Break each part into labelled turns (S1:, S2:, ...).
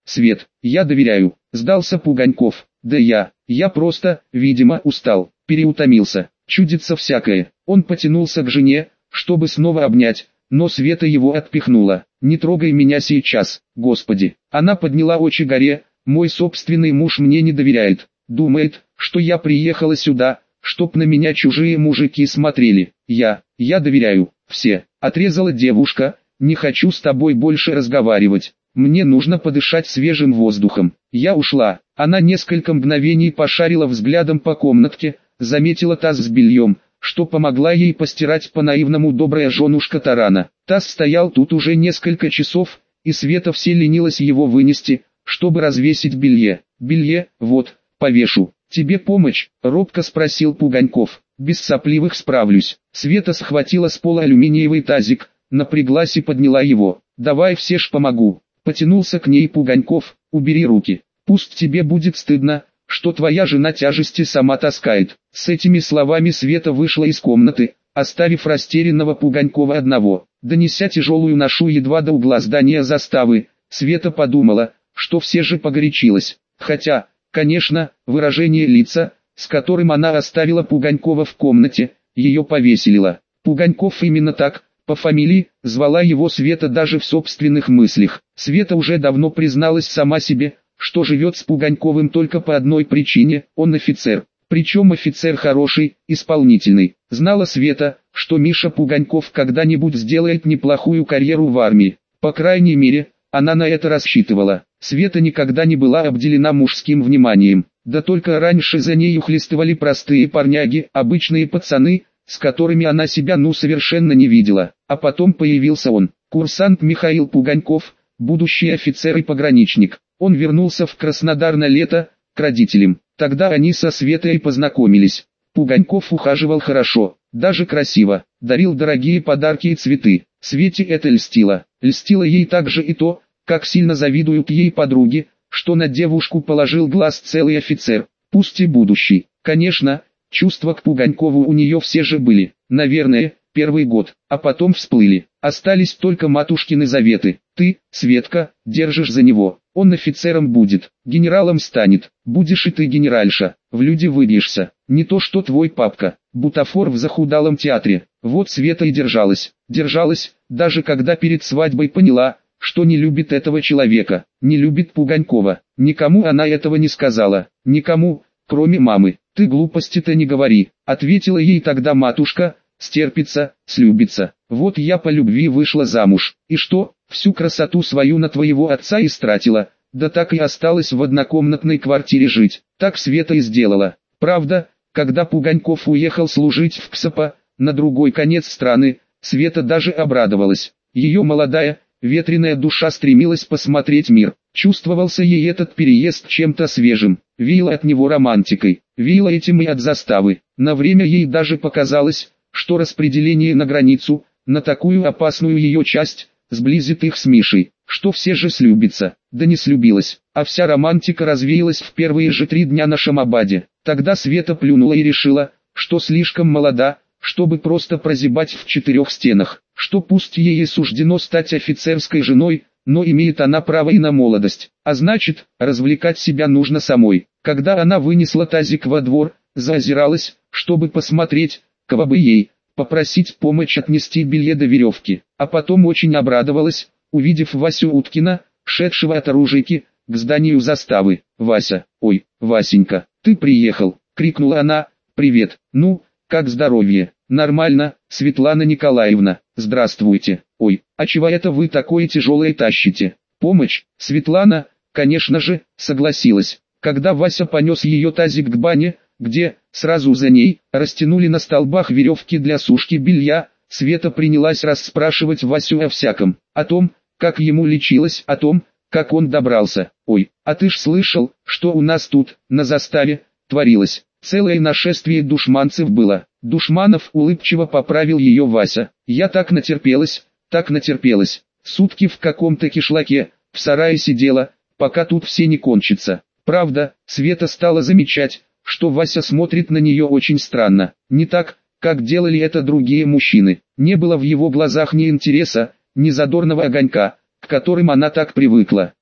S1: Свет, я доверяю, сдался Пуганьков. Да я просто, видимо, устал, переутомился, чудится всякое. Он потянулся к жене, чтобы снова обнять, но Света его отпихнула. Не трогай меня сейчас, Господи. Она подняла очи горе, мой собственный муж мне не доверяет, думает, что я приехала сюда, чтоб на меня чужие мужики смотрели. Я доверяю, все, отрезала девушка, не хочу с тобой больше разговаривать. Мне нужно подышать свежим воздухом. Я ушла. Она несколько мгновений пошарила взглядом по комнатке, заметила таз с бельем, что помогла ей постирать по-наивному добрая женушка Тарана. Таз стоял тут уже несколько часов, и Света все ленилась его вынести, чтобы развесить белье. Белье, вот, повешу. Тебе помочь? Робко спросил Пуганьков. Без сопливых справлюсь. Света схватила с пола алюминиевый тазик, напряглась и подняла его. Давай все ж помогу. Потянулся к ней Пуганьков, убери руки. Пусть тебе будет стыдно, что твоя жена тяжести сама таскает. С этими словами Света вышла из комнаты, оставив растерянного Пуганькова одного. Донеся тяжелую ношу едва до угла здания заставы, Света подумала, что все же погорячилась. Хотя, конечно, выражение лица, с которым она оставила Пуганькова в комнате, ее повеселило. Пуганьков именно так, по фамилии, звала его Света даже в собственных мыслях. Света уже давно призналась сама себе, что живет с Пуганьковым только по одной причине – он офицер. Причем офицер хороший, исполнительный. Знала Света, что Миша Пуганьков когда-нибудь сделает неплохую карьеру в армии. По крайней мере, она на это рассчитывала. Света никогда не была обделена мужским вниманием. Да только раньше за ней ухлестывали простые парняги, обычные пацаны, с которыми она себя совершенно не видела. А потом появился он, курсант Михаил Пуганьков, будущий офицер и пограничник. Он вернулся в Краснодар на лето, к родителям. Тогда они со Светой познакомились. Пуганьков ухаживал хорошо, даже красиво, дарил дорогие подарки и цветы. Свете это льстило. Льстило ей также и то, как сильно завидуют ей подруги, что на девушку положил глаз целый офицер, пусть и будущий. Конечно, чувства к Пуганькову у нее все же были, наверное, первый год, а потом всплыли. Остались только матушкины заветы. Ты, Светка, держишь за него, он офицером будет, генералом станет, будешь и ты генеральша, в люди выбьешься, не то что твой папка, бутафор в захудалом театре. Вот Света и держалась, даже когда перед свадьбой поняла, что не любит этого человека, не любит Пуганькова. Никому она этого не сказала, никому, кроме мамы. Ты глупости-то не говори, ответила ей тогда матушка, стерпится, слюбится. Вот я по любви вышла замуж, и что, всю красоту свою на твоего отца истратила, да так и осталась в однокомнатной квартире жить. Так Света и сделала. Правда, когда Пуганьков уехал служить в КСП, на другой конец страны, Света даже обрадовалась. Ее молодая, ветреная душа стремилась посмотреть мир. Чувствовался ей этот переезд чем-то свежим, веяло от него романтикой, веяло этим и от заставы. На время ей даже показалось, что распределение на границу, на такую опасную ее часть, сблизит их с Мишей, что все же слюбится. Да не слюбилась, а вся романтика развеялась в первые же 3 дня на Шамабаде. Тогда Света плюнула и решила, что слишком молода, чтобы просто прозябать в 4 стенах, что пусть ей и суждено стать офицерской женой, но имеет она право и на молодость, а значит, развлекать себя нужно самой. Когда она вынесла тазик во двор, заозиралась, чтобы посмотреть, кого бы ей попросить помочь отнести белье до веревки, а потом очень обрадовалась, увидев Васю Уткина, шедшего от оружейки, к зданию заставы. «Вася, ой, Васенька, ты приехал!» — крикнула она. «Привет, ну, как здоровье?» «Нормально, Светлана Николаевна, здравствуйте. Ой, а чего это вы такое тяжелое тащите?» «Помощь, Светлана, конечно же», согласилась. Когда Вася понес ее тазик к бане, где, сразу за ней, растянули на столбах веревки для сушки белья, Света принялась расспрашивать Васю о всяком, о том, как ему лечилось, о том, как он добрался. «Ой, а ты ж слышал, что у нас тут, на заставе, творилось? Целое нашествие душманцев было». «Душманов», улыбчиво поправил ее Вася. «Я так натерпелась, сутки в каком-то кишлаке, в сарае сидела, пока тут все не кончится». Правда, Света стала замечать, что Вася смотрит на нее очень странно, не так, как делали это другие мужчины. Не было в его глазах ни интереса, ни задорного огонька, к которым она так привыкла.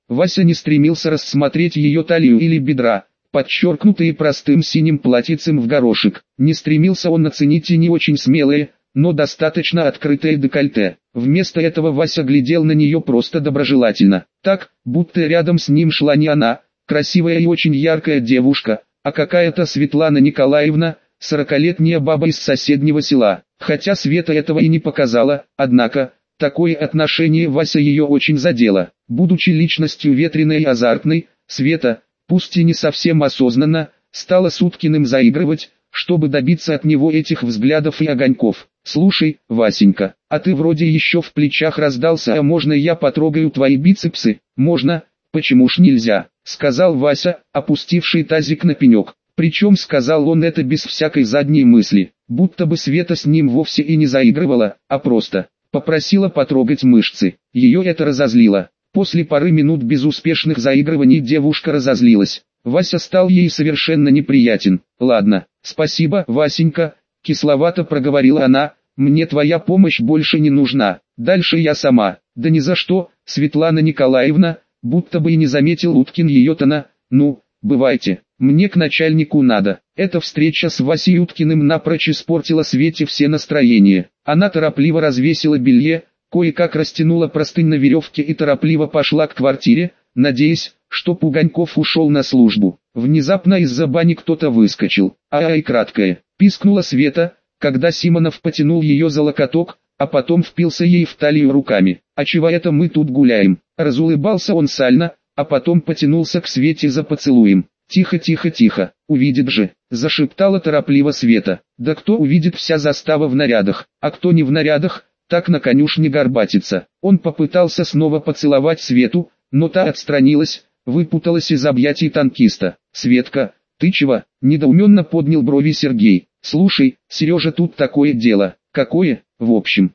S1: Вася не стремился рассмотреть ее талию или бедра, подчеркнутые простым синим платьицем в горошек. Не стремился он оценить и не очень смелые, но достаточно открытое декольте. Вместо этого Вася глядел на нее просто доброжелательно, так, будто рядом с ним шла не она, красивая и очень яркая девушка, а какая-то Светлана Николаевна, 40-летняя баба из соседнего села. Хотя Света этого и не показала, однако, такое отношение Вася ее очень задело. Будучи личностью ветреной и азартной, Света, пусть и не совсем осознанно, стала с Уткиным заигрывать, чтобы добиться от него этих взглядов и огоньков. «Слушай, Васенька, а ты вроде еще в плечах раздался, а можно я потрогаю твои бицепсы?» «Можно, почему ж нельзя?» — сказал Вася, опустивший тазик на пенек. Причем сказал он это без всякой задней мысли, будто бы Света с ним вовсе и не заигрывала, а просто попросила потрогать мышцы. Ее это разозлило. После пары минут безуспешных заигрываний девушка разозлилась. Вася стал ей совершенно неприятен. «Ладно, спасибо, Васенька», — кисловато проговорила она, — «мне твоя помощь больше не нужна, дальше я сама». «Да ни за что, Светлана Николаевна», будто бы и не заметил Уткин ее тона, «ну, бывайте, мне к начальнику надо». Эта встреча с Васей Уткиным напрочь испортила Свете все настроения. Она торопливо развесила белье, кое-как растянула простынь на веревке и торопливо пошла к квартире, надеясь, что Пуганьков ушел на службу. Внезапно из-за бани кто-то выскочил. «Ай, краткое!» — пискнула Света, когда Симонов потянул ее за локоток, а потом впился ей в талию руками. «А чего это мы тут гуляем?» Разулыбался он сально, а потом потянулся к Свете за поцелуем. «Тихо, тихо, тихо, увидит же!» — зашептала торопливо Света. «Да кто увидит, вся застава в нарядах, а кто не в нарядах, так на конюшне горбатится». Он попытался снова поцеловать Свету, но та отстранилась, выпуталась из объятий танкиста. «Светка, ты чего?» — недоуменно поднял брови Сергей. «Слушай, Сережа, тут такое дело». «Какое?» В общем,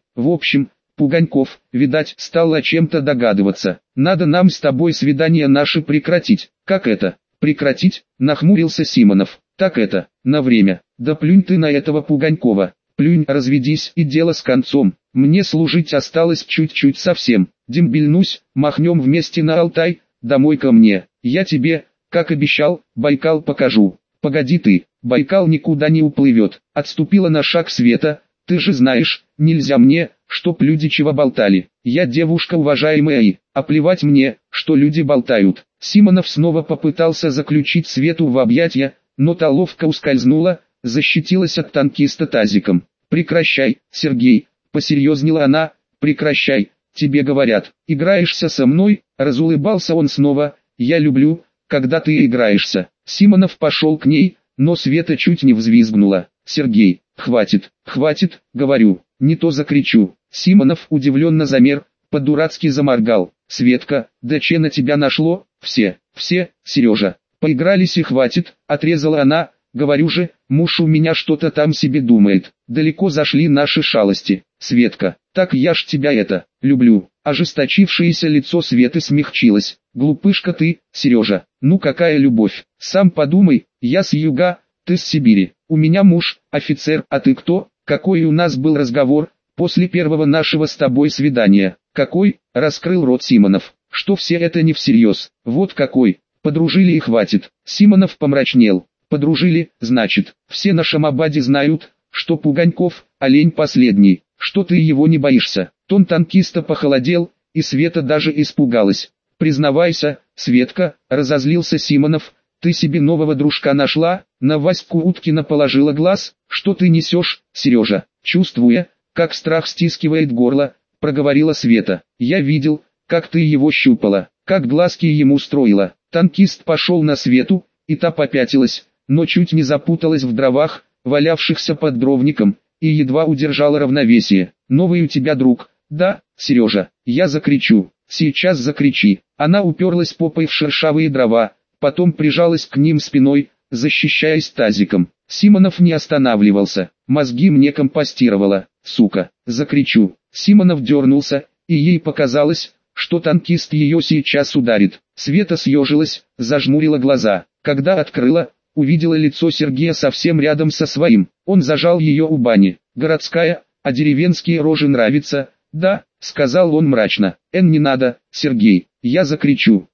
S1: Пуганьков, видать, стал о чем-то догадываться. Надо нам с тобой свидание наше прекратить». «Как это? Прекратить?» — нахмурился Симонов. «Так это, на время». «Да плюнь ты на этого Пуганькова. Плюнь, разведись и дело с концом. Мне служить осталось чуть-чуть совсем. Дембельнусь, махнем вместе на Алтай, домой ко мне. Я тебе, как обещал, Байкал покажу». «Погоди ты, Байкал никуда не уплывет». Отступила на шаг Света. «Ты же знаешь, нельзя мне, чтоб люди чего болтали. Я девушка уважаемая и, а плевать мне, что люди болтают». Симонов снова попытался заключить Свету в объятия, но та ловко ускользнула, защитилась от танкиста тазиком. «Прекращай, Сергей», — посерьезнела она, — «прекращай, тебе говорят. Играешься со мной?» — разулыбался он снова. «Я люблю, когда ты играешься». Симонов пошел к ней, но Света чуть не взвизгнула. «Сергей, хватит, говорю, не то закричу». Симонов удивленно замер, по-дурацки заморгал. «Светка, да че на тебя нашло?» Все, Сережа, поигрались и хватит», — отрезала она. «Говорю же, муж у меня что-то там себе думает. Далеко зашли наши шалости. Светка, так я ж тебя это, люблю». Ожесточившееся лицо Светы смягчилось. «Глупышка ты, Сережа, ну какая любовь? Сам подумай, я с юга, ты с Сибири. У меня муж, офицер, а ты кто? Какой у нас был разговор после первого нашего с тобой свидания?» «Какой?» — раскрыл рот Симонов. «Что все это не всерьез? Вот какой. Подружили и хватит». Симонов помрачнел. «Подружили, значит, все на Шамабаде знают, что Пуганьков — олень последний, что ты его не боишься». Тон танкиста похолодел, и Света даже испугалась. «Признавайся, Светка», — разозлился Симонов, — «ты себе нового дружка нашла?» На Ваську Уткина положила глаз. «Что ты несешь, Сережа?» Чувствуя, как страх стискивает горло, проговорила Света. «Я видел, как ты его щупала, как глазки ему строила». Танкист пошел на Свету, и та попятилась, но чуть не запуталась в дровах, валявшихся под дровником, и едва удержала равновесие. «Новый у тебя друг?» «Да, Сережа, я закричу». «Сейчас закричи». Она уперлась попой в шершавые дрова, потом прижалась к ним спиной, защищаясь тазиком. Симонов не останавливался. «Мозги мне компостировала, сука». «Закричу». Симонов дернулся, и ей показалось, что танкист ее сейчас ударит. Света съежилась, зажмурила глаза. Когда открыла, увидела лицо Сергея совсем рядом со своим. Он зажал ее у бани. «Городская, а деревенские рожи нравятся?» «Да», — сказал он мрачно. «Не надо, Сергей, я закричу».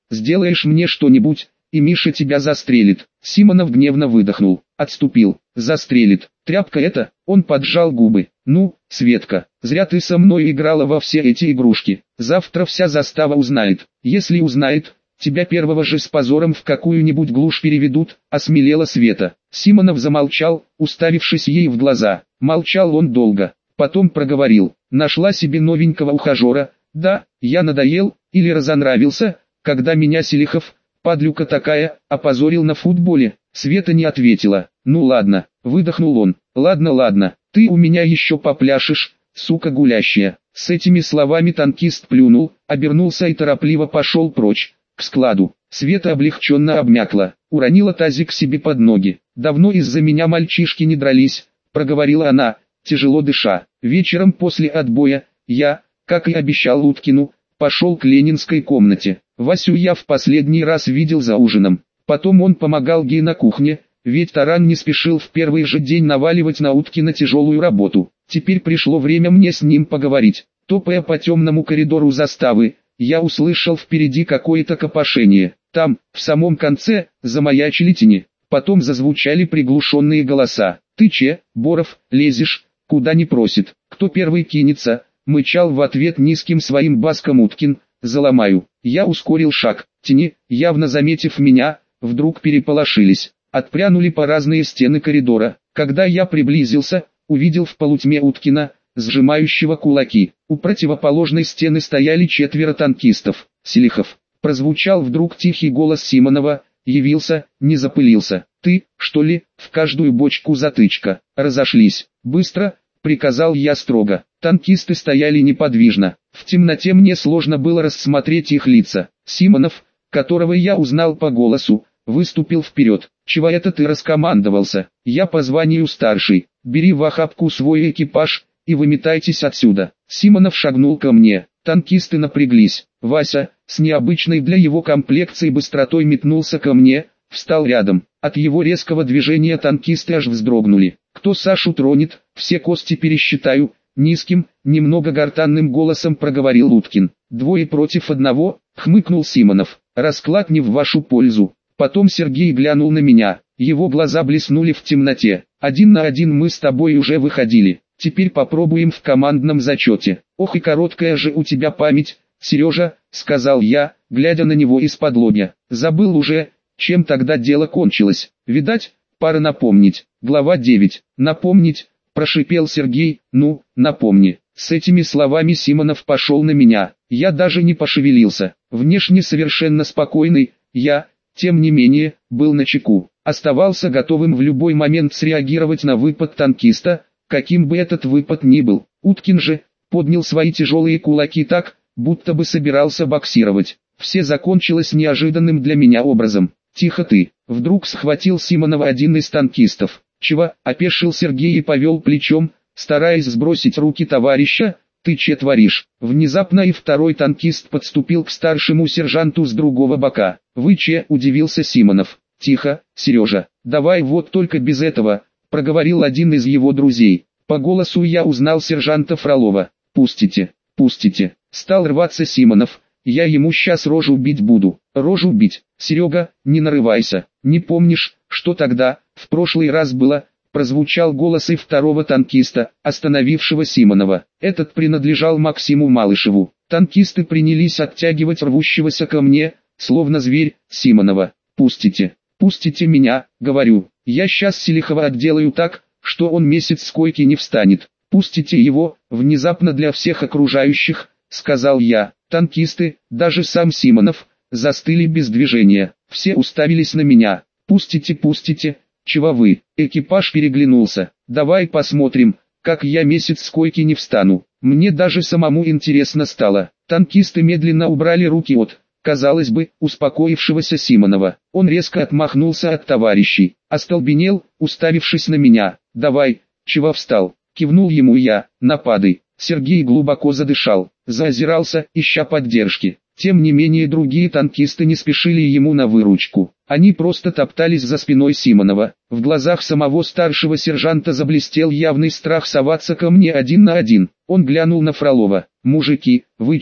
S1: сделаешь мне что-нибудь, и Миша тебя застрелит. Симонов гневно выдохнул, отступил. Застрелит. Тряпка это, он поджал губы. Ну, Светка, зря ты со мной играла во все эти игрушки. Завтра вся застава узнает. Если узнает, тебя первого же с позором в какую-нибудь глушь переведут, осмелела Света. Симонов замолчал, уставившись ей в глаза. Молчал он долго, потом проговорил. Нашла себе новенького ухажера. Да, я надоел, или разонравился, когда меня Селихов, падлюка такая, опозорил на футболе. Света не ответила. Ну ладно, выдохнул он. Ладно, ты у меня еще попляшешь, сука гулящая. С этими словами танкист плюнул, обернулся и торопливо пошел прочь, к складу. Света облегченно обмякла, уронила тазик себе под ноги. Давно из-за меня мальчишки не дрались, проговорила она, тяжело дыша. Вечером после отбоя, я, как и обещал Уткину, пошел к ленинской комнате. Васю я в последний раз видел за ужином. Потом он помогал Гей на кухне, ведь Таран не спешил в первый же день наваливать на Уткина тяжелую работу. Теперь пришло время мне с ним поговорить. Топая по темному коридору заставы, я услышал впереди какое-то копошение. Там, в самом конце, замаячили тени. Потом зазвучали приглушенные голоса. «Ты че, Боров, лезешь, куда не просит? Кто первый кинется?» Мычал в ответ низким своим баском Уткин. «Заломаю». Я ускорил шаг. Тени, явно заметив меня, вдруг переполошились. Отпрянули по разные стены коридора. Когда я приблизился, увидел в полутьме Уткина, сжимающего кулаки. У противоположной стены стояли 4 танкистов. «Селихов», прозвучал вдруг тихий голос Симонова, явился, не запылился. «Ты, что ли, в каждую бочку затычка?» «Разошлись. Быстро», приказал я строго. Танкисты стояли неподвижно. В темноте мне сложно было рассмотреть их лица. Симонов, которого я узнал по голосу, выступил вперед. «Чего это ты раскомандовался? Я по званию старший. Бери в охапку свой экипаж и выметайтесь отсюда». Симонов шагнул ко мне. Танкисты напряглись. Вася, с необычной для его комплекции быстротой метнулся ко мне, встал рядом. От его резкого движения танкисты аж вздрогнули. «Кто Сашу тронет, все кости пересчитаю», низким, немного гортанным голосом проговорил Уткин. «2 против 1, хмыкнул Симонов. «Расклад не в вашу пользу». Потом Сергей глянул на меня. Его глаза блеснули в темноте. «1 на 1 мы с тобой уже выходили. Теперь попробуем в командном зачете». «Ох и короткая же у тебя память, Сережа», сказал я, глядя на него из-под-лобья. «Забыл уже, чем тогда дело кончилось. Видать, пора напомнить». Глава 9. «Напомнить», прошипел Сергей. «Ну, напомни». С этими словами Симонов пошел на меня. Я даже не пошевелился. Внешне совершенно спокойный, я, тем не менее, был начеку. Оставался готовым в любой момент среагировать на выпад танкиста, каким бы этот выпад ни был. Уткин же поднял свои тяжелые кулаки так, будто бы собирался боксировать. Все закончилось неожиданным для меня образом. «Тихо ты!» Вдруг схватил Симонова один из танкистов. «Чего?» — опешил Сергей и повел плечом, стараясь сбросить руки товарища. «Ты че творишь?» Внезапно и второй танкист подступил к старшему сержанту с другого бока. «Вы че?» — удивился Симонов. «Тихо, Сережа, давай вот только без этого», — проговорил один из его друзей. По голосу я узнал сержанта Фролова. «Пустите, пустите», — стал рваться Симонов. «Я ему сейчас рожу бить буду». «Рожу бить? Серега, не нарывайся. Не помнишь, что тогда, в прошлый раз было?» Прозвучал голос и второго танкиста, остановившего Симонова. Этот принадлежал Максиму Малышеву. Танкисты принялись оттягивать рвущегося ко мне, словно зверь, Симонова. «Пустите, пустите меня», — говорю. «Я сейчас Селихова отделаю так, что он месяц с койки не встанет». «Пустите его», — внезапно для всех окружающих, — сказал я. Танкисты, даже сам Симонов, застыли без движения. Все уставились на меня. «Пустите, пустите, чего вы?» Экипаж переглянулся. «Давай посмотрим, как я месяц с койки не встану». Мне даже самому интересно стало. Танкисты медленно убрали руки от, казалось бы, успокоившегося Симонова. Он резко отмахнулся от товарищей, остолбенел, уставившись на меня. «Давай, чего встал?» Кивнул ему я. «Нападай». Сергей глубоко задышал, заозирался, ища поддержки. Тем не менее другие танкисты не спешили ему на выручку. Они просто топтались за спиной Симонова. В глазах самого старшего сержанта заблестел явный страх соваться ко мне 1 на 1. Он глянул на Фролова. «Мужики, вы че?»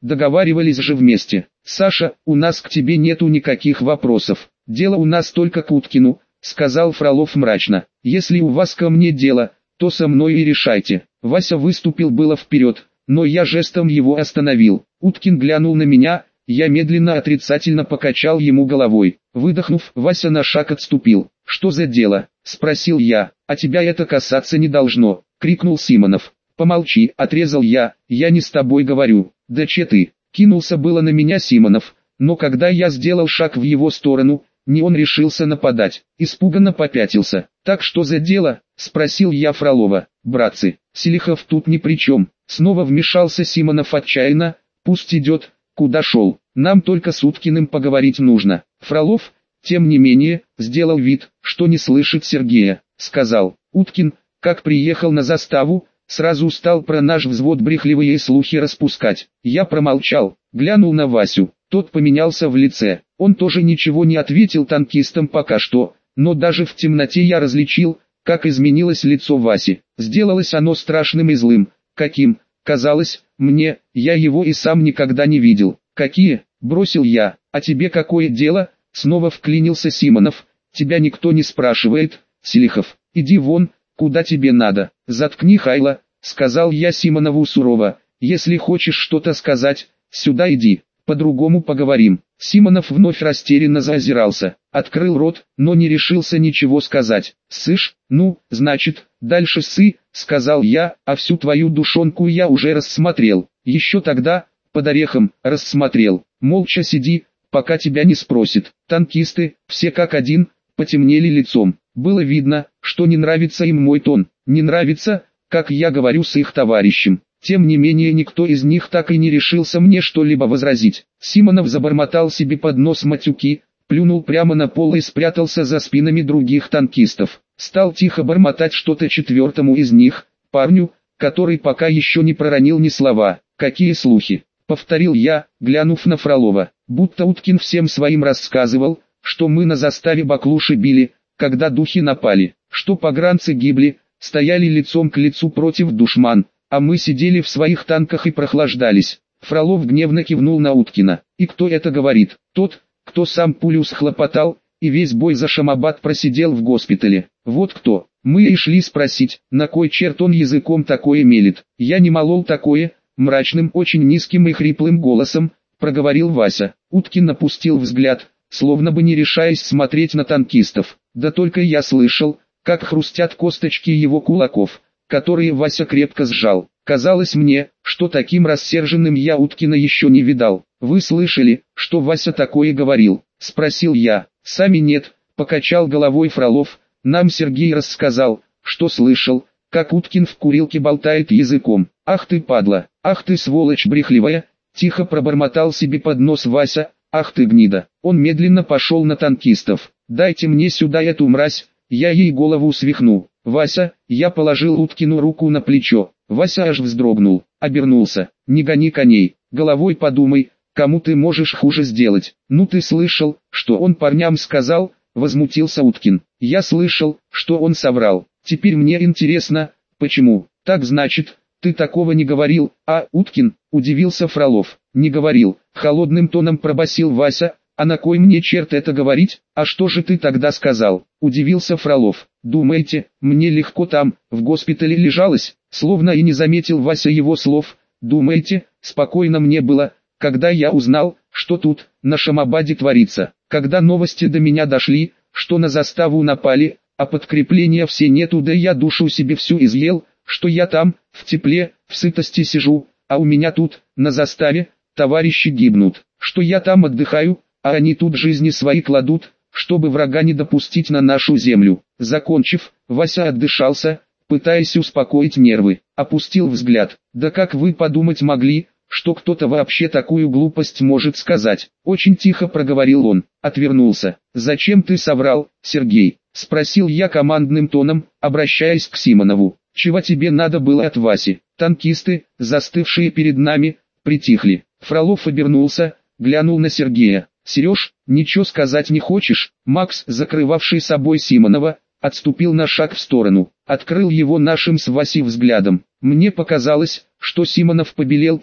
S1: договаривались же вместе. Саша, у нас к тебе нету никаких вопросов, дело у нас только к Уткину, сказал Фролов мрачно. Если у вас ко мне дело, то со мной и решайте. Вася выступил было вперед, но я жестом его остановил. Уткин глянул на меня, я медленно отрицательно покачал ему головой. Выдохнув, Вася на шаг отступил. «Что за дело?» – спросил я. «А тебя это касаться не должно», – крикнул Симонов. «Помолчи», – отрезал я не с тобой говорю. «Да че ты?» – кинулся было на меня Симонов, но когда я сделал шаг в его сторону, не он решился нападать, испуганно попятился. «Так что за дело?» – спросил я Фролова. «Братцы, Селихов тут ни при чем», – снова вмешался Симонов отчаянно. «Пусть идет, куда шел, нам только с Уткиным поговорить нужно». Фролов, тем не менее, сделал вид, что не слышит Сергея, сказал: «Уткин, как приехал на заставу, сразу стал про наш взвод брехливые слухи распускать». Я промолчал, глянул на Васю, тот поменялся в лице, он тоже ничего не ответил танкистам пока что, но даже в темноте я различил, как изменилось лицо Васи. Сделалось оно страшным и злым, каким, казалось, мне, я его и сам никогда не видел. «Какие?» – бросил я. «А тебе какое дело?» – снова вклинился Симонов. «Тебя никто не спрашивает, Селихов. Иди вон, куда тебе надо». «Заткни Хайла», – сказал я Симонову сурово. «Если хочешь что-то сказать, сюда иди, по-другому поговорим». Симонов вновь растерянно заозирался, открыл рот, но не решился ничего сказать. «Ссышь? Ну, значит, дальше ссы», — сказал я, «а всю твою душонку я уже рассмотрел. Еще тогда, под орехом, рассмотрел. Молча сиди, пока тебя не спросит». Танкисты, все как один, потемнели лицом. Было видно, что не нравится им мой тон, не нравится, как я говорю с их товарищем. Тем не менее никто из них так и не решился мне что-либо возразить. Симонов забормотал себе под нос матюки, плюнул прямо на пол и спрятался за спинами других танкистов. Стал тихо бормотать что-то четвертому из них, парню, который пока еще не проронил ни слова. «Какие слухи?» — повторил я, глянув на Фролова. Будто Уткин всем своим рассказывал, что мы на заставе баклуши били, когда духи напали, что погранцы гибли, стояли лицом к лицу против душман, а мы сидели в своих танках и прохлаждались. Фролов гневно кивнул на Уткина. «И кто это говорит?» «Тот, кто сам пулю схлопотал, и весь бой за Шамабад просидел в госпитале. Вот кто». Мы и шли спросить, на кой черт он языком такое мелет. «Я не молол такое», мрачным, очень низким и хриплым голосом проговорил Вася. Уткин опустил взгляд, словно бы не решаясь смотреть на танкистов. Да только я слышал, как хрустят косточки его кулаков, которые Вася крепко сжал. Казалось мне, что таким рассерженным я Уткина еще не видал. «Вы слышали, что Вася такое говорил?» – спросил я. «Сами нет», – покачал головой Фролов. «Нам Сергей рассказал, что слышал, как Уткин в курилке болтает языком. Ах ты падла, ах ты сволочь брехливая», – тихо пробормотал себе под нос Вася. «Ах ты гнида». Он медленно пошел на танкистов. «Дайте мне сюда эту мразь, я ей голову свихну». «Вася», я положил Уткину руку на плечо. Вася аж вздрогнул, обернулся. «Не гони коней, головой подумай, кому ты можешь хуже сделать». «Ну ты слышал, что он парням сказал?» – возмутился Уткин. «Я слышал, что он соврал. Теперь мне интересно, почему?» «Так значит, ты такого не говорил, а, Уткин?» – удивился Фролов. «Не говорил», – холодным тоном пробасил Вася. «А на кой мне черт это говорить? А что же ты тогда сказал?» – удивился Фролов. «Думаете, мне легко там, в госпитале лежалось?» Словно и не заметил Вася его слов. «Думаете, спокойно мне было, когда я узнал, что тут, на Шамабаде творится? Когда новости до меня дошли, что на заставу напали, а подкрепления все нету, да я душу себе всю изъел, что я там, в тепле, в сытости сижу, а у меня тут, на заставе, товарищи гибнут, что я там отдыхаю, а они тут жизни свои кладут, чтобы врага не допустить на нашу землю». Закончив, Вася отдышался, пытаясь успокоить нервы, опустил взгляд. «Да как вы подумать могли, что кто-то вообще такую глупость может сказать?» Очень тихо проговорил он, отвернулся. «Зачем ты соврал, Сергей?» – спросил я командным тоном, обращаясь к Симонову. «Чего тебе надо было от Васи?» Танкисты, застывшие перед нами, притихли. Фролов обернулся, глянул на Сергея. «Сереж, ничего сказать не хочешь?» Макс, закрывавший собой Симонова, отступил на шаг в сторону, открыл его нашим с Васей взглядом. Мне показалось, что Симонов побелел так,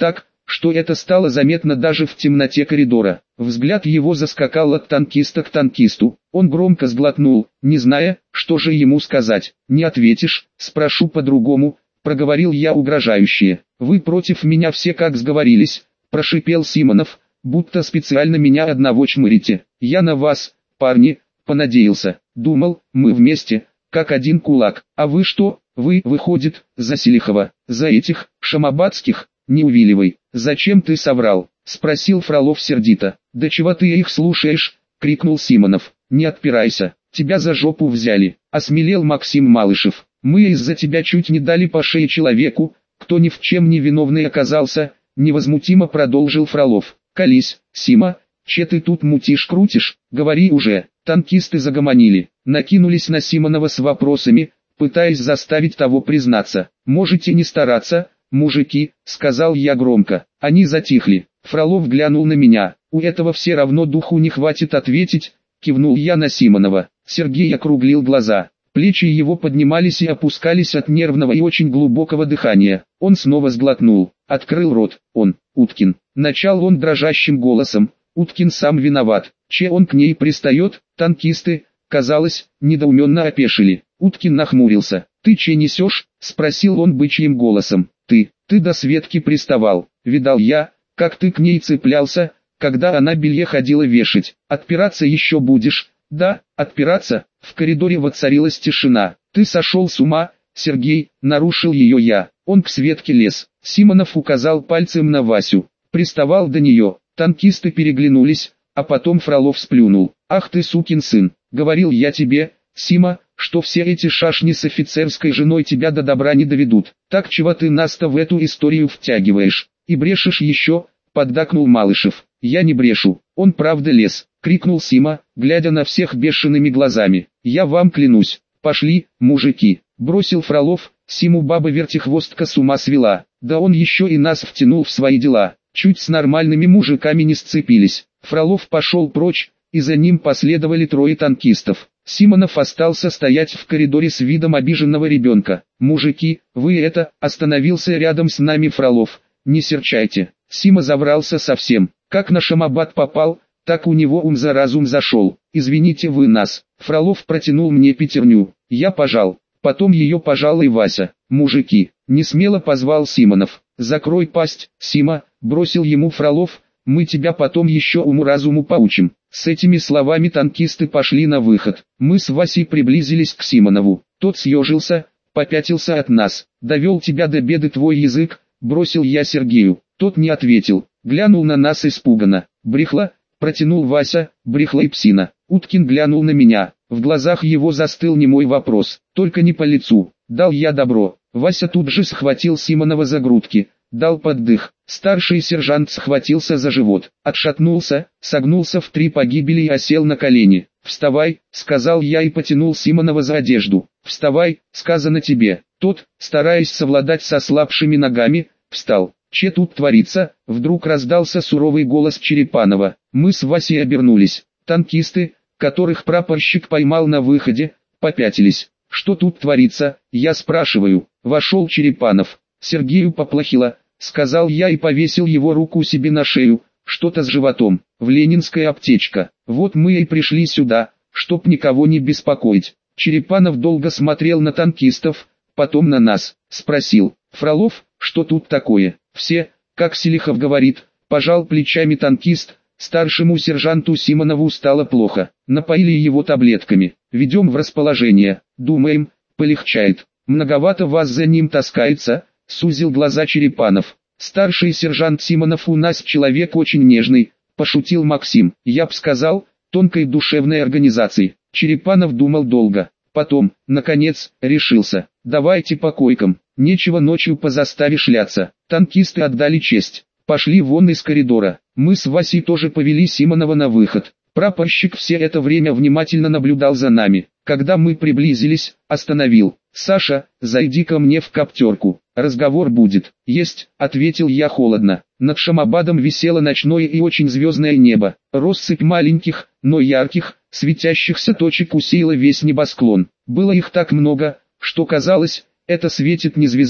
S1: что это стало заметно даже в темноте коридора. Взгляд его заскакал от танкиста к танкисту. Он громко сглотнул, не зная, что же ему сказать. «Не ответишь, спрошу по-другому», — проговорил я угрожающе. «Вы против меня все как сговорились», — прошипел Симонов, «будто специально меня одного чмырите. Я на вас, парни, понадеялся. Думал, мы вместе, как один кулак. А вы что, вы, выходит, за Селихова, за этих, шамабадских?» «Не увиливай, зачем ты соврал?» — спросил Фролов сердито. «Да чего ты их слушаешь?» — крикнул Симонов. «Не отпирайся, тебя за жопу взяли», — осмелел Максим Малышев. «Мы из-за тебя чуть не дали по шее человеку, кто ни в чем не виновный оказался», — невозмутимо продолжил Фролов. «Колись, Сима, че ты тут мутишь-крутишь, говори уже». Танкисты загомонили, накинулись на Симонова с вопросами, пытаясь заставить того признаться. «Можете не стараться, мужики», — сказал я громко. Они затихли. Фролов глянул на меня. «У этого все равно духу не хватит ответить», — кивнул я на Симонова. Сергей округлил глаза. Плечи его поднимались и опускались от нервного и очень глубокого дыхания. Он снова сглотнул. Открыл рот. Уткин. Начал он дрожащим голосом. Уткин сам виноват. Че он к ней пристает? Танкисты, казалось, недоуменно опешили. Уткин нахмурился. «Ты че несешь?» — спросил он бычьим голосом. Ты до Светки приставал. Видал я, как ты к ней цеплялся, когда она белье ходила вешать. Отпираться еще будешь?» «Да, отпираться». В коридоре воцарилась тишина. «Ты сошел с ума, Сергей», — нарушил ее я. Он к Светке лез. Симонов указал пальцем на Васю. Приставал до нее. Танкисты переглянулись, а потом Фролов сплюнул. «Ах ты сукин сын, говорил я тебе, Сима, что все эти шашни с офицерской женой тебя до добра не доведут. Так чего ты нас-то в эту историю втягиваешь? И брешешь еще?» — поддакнул Малышев. «Я не брешу, он правда лез», — крикнул Сима, глядя на всех бешеными глазами. «Я вам клянусь. Пошли, мужики», — бросил Фролов. Симу баба-вертихвостка с ума свела. Да он еще и нас втянул в свои дела. Чуть с нормальными мужиками не сцепились. Фролов пошел прочь, и за ним последовали трое танкистов. Симонов остался стоять в коридоре с видом обиженного ребенка. «Мужики, вы это...» — остановился рядом с нами Фролов. «Не серчайте». Сима заврался совсем. Как на Шамабад попал, так у него ум за разум зашел. «Извините вы нас». Фролов протянул мне пятерню. Я пожал. Потом ее пожал и Вася. «Мужики», — несмело позвал Симонов. «Закрой пасть, Сима», — бросил ему Фролов. «Мы тебя потом еще уму-разуму поучим». С этими словами танкисты пошли на выход. Мы с Васей приблизились к Симонову. Тот съежился, попятился от нас. «Довел тебя до беды твой язык», — бросил я Сергею. Тот не ответил, глянул на нас испуганно. «Брехло», — протянул Вася, — «брехло и псина». Уткин глянул на меня. В глазах его застыл немой вопрос. «Только не по лицу». Дал я добро. Вася тут же схватил Симонова за грудки. Дал поддых. Старший сержант схватился за живот, отшатнулся, согнулся в 3 погибели и осел на колени. «Вставай», — сказал я и потянул Симонова за одежду. «Вставай», — сказано тебе. Тот, стараясь совладать со слабшими ногами, встал. «Че тут творится?» — вдруг раздался суровый голос Черепанова. Мы с Васей обернулись. Танкисты, которых прапорщик поймал на выходе, попятились. «Что тут творится?» — я спрашиваю. Вошел Черепанов. «Сергею поплохело», — сказал я и повесил его руку себе на шею. «Что-то с животом. В ленинская аптечка. Вот мы и пришли сюда, чтоб никого не беспокоить». Черепанов долго смотрел на танкистов, потом на нас. Спросил: «Фролов, что тут такое?» «Все, как Селихов говорит», — пожал плечами танкист. Старшему сержанту Симонову стало плохо. Напоили его таблетками. «Ведем в расположение. Думаем, полегчает. Многовато вас за ним таскается», — сузил глаза Черепанов. «Старший сержант Симонов у нас человек очень нежный», — пошутил Максим. «Я б сказал, тонкой душевной организации». Черепанов думал долго. Потом, наконец, решился. «Давайте по койкам. Нечего ночью по заставе шляться». Танкисты отдали честь. Пошли вон из коридора. Мы с Васей тоже повели Симонова на выход. Прапорщик все это время внимательно наблюдал за нами. Когда мы приблизились, остановил. «Саша, зайди ко мне в коптерку. Разговор будет». «Есть», — ответил я холодно. Над Шамабадом висело ночное и очень звездное небо. Россыпь маленьких, но ярких, светящихся точек усеяла весь небосклон. Было их так много, что казалось, это светит не звезды,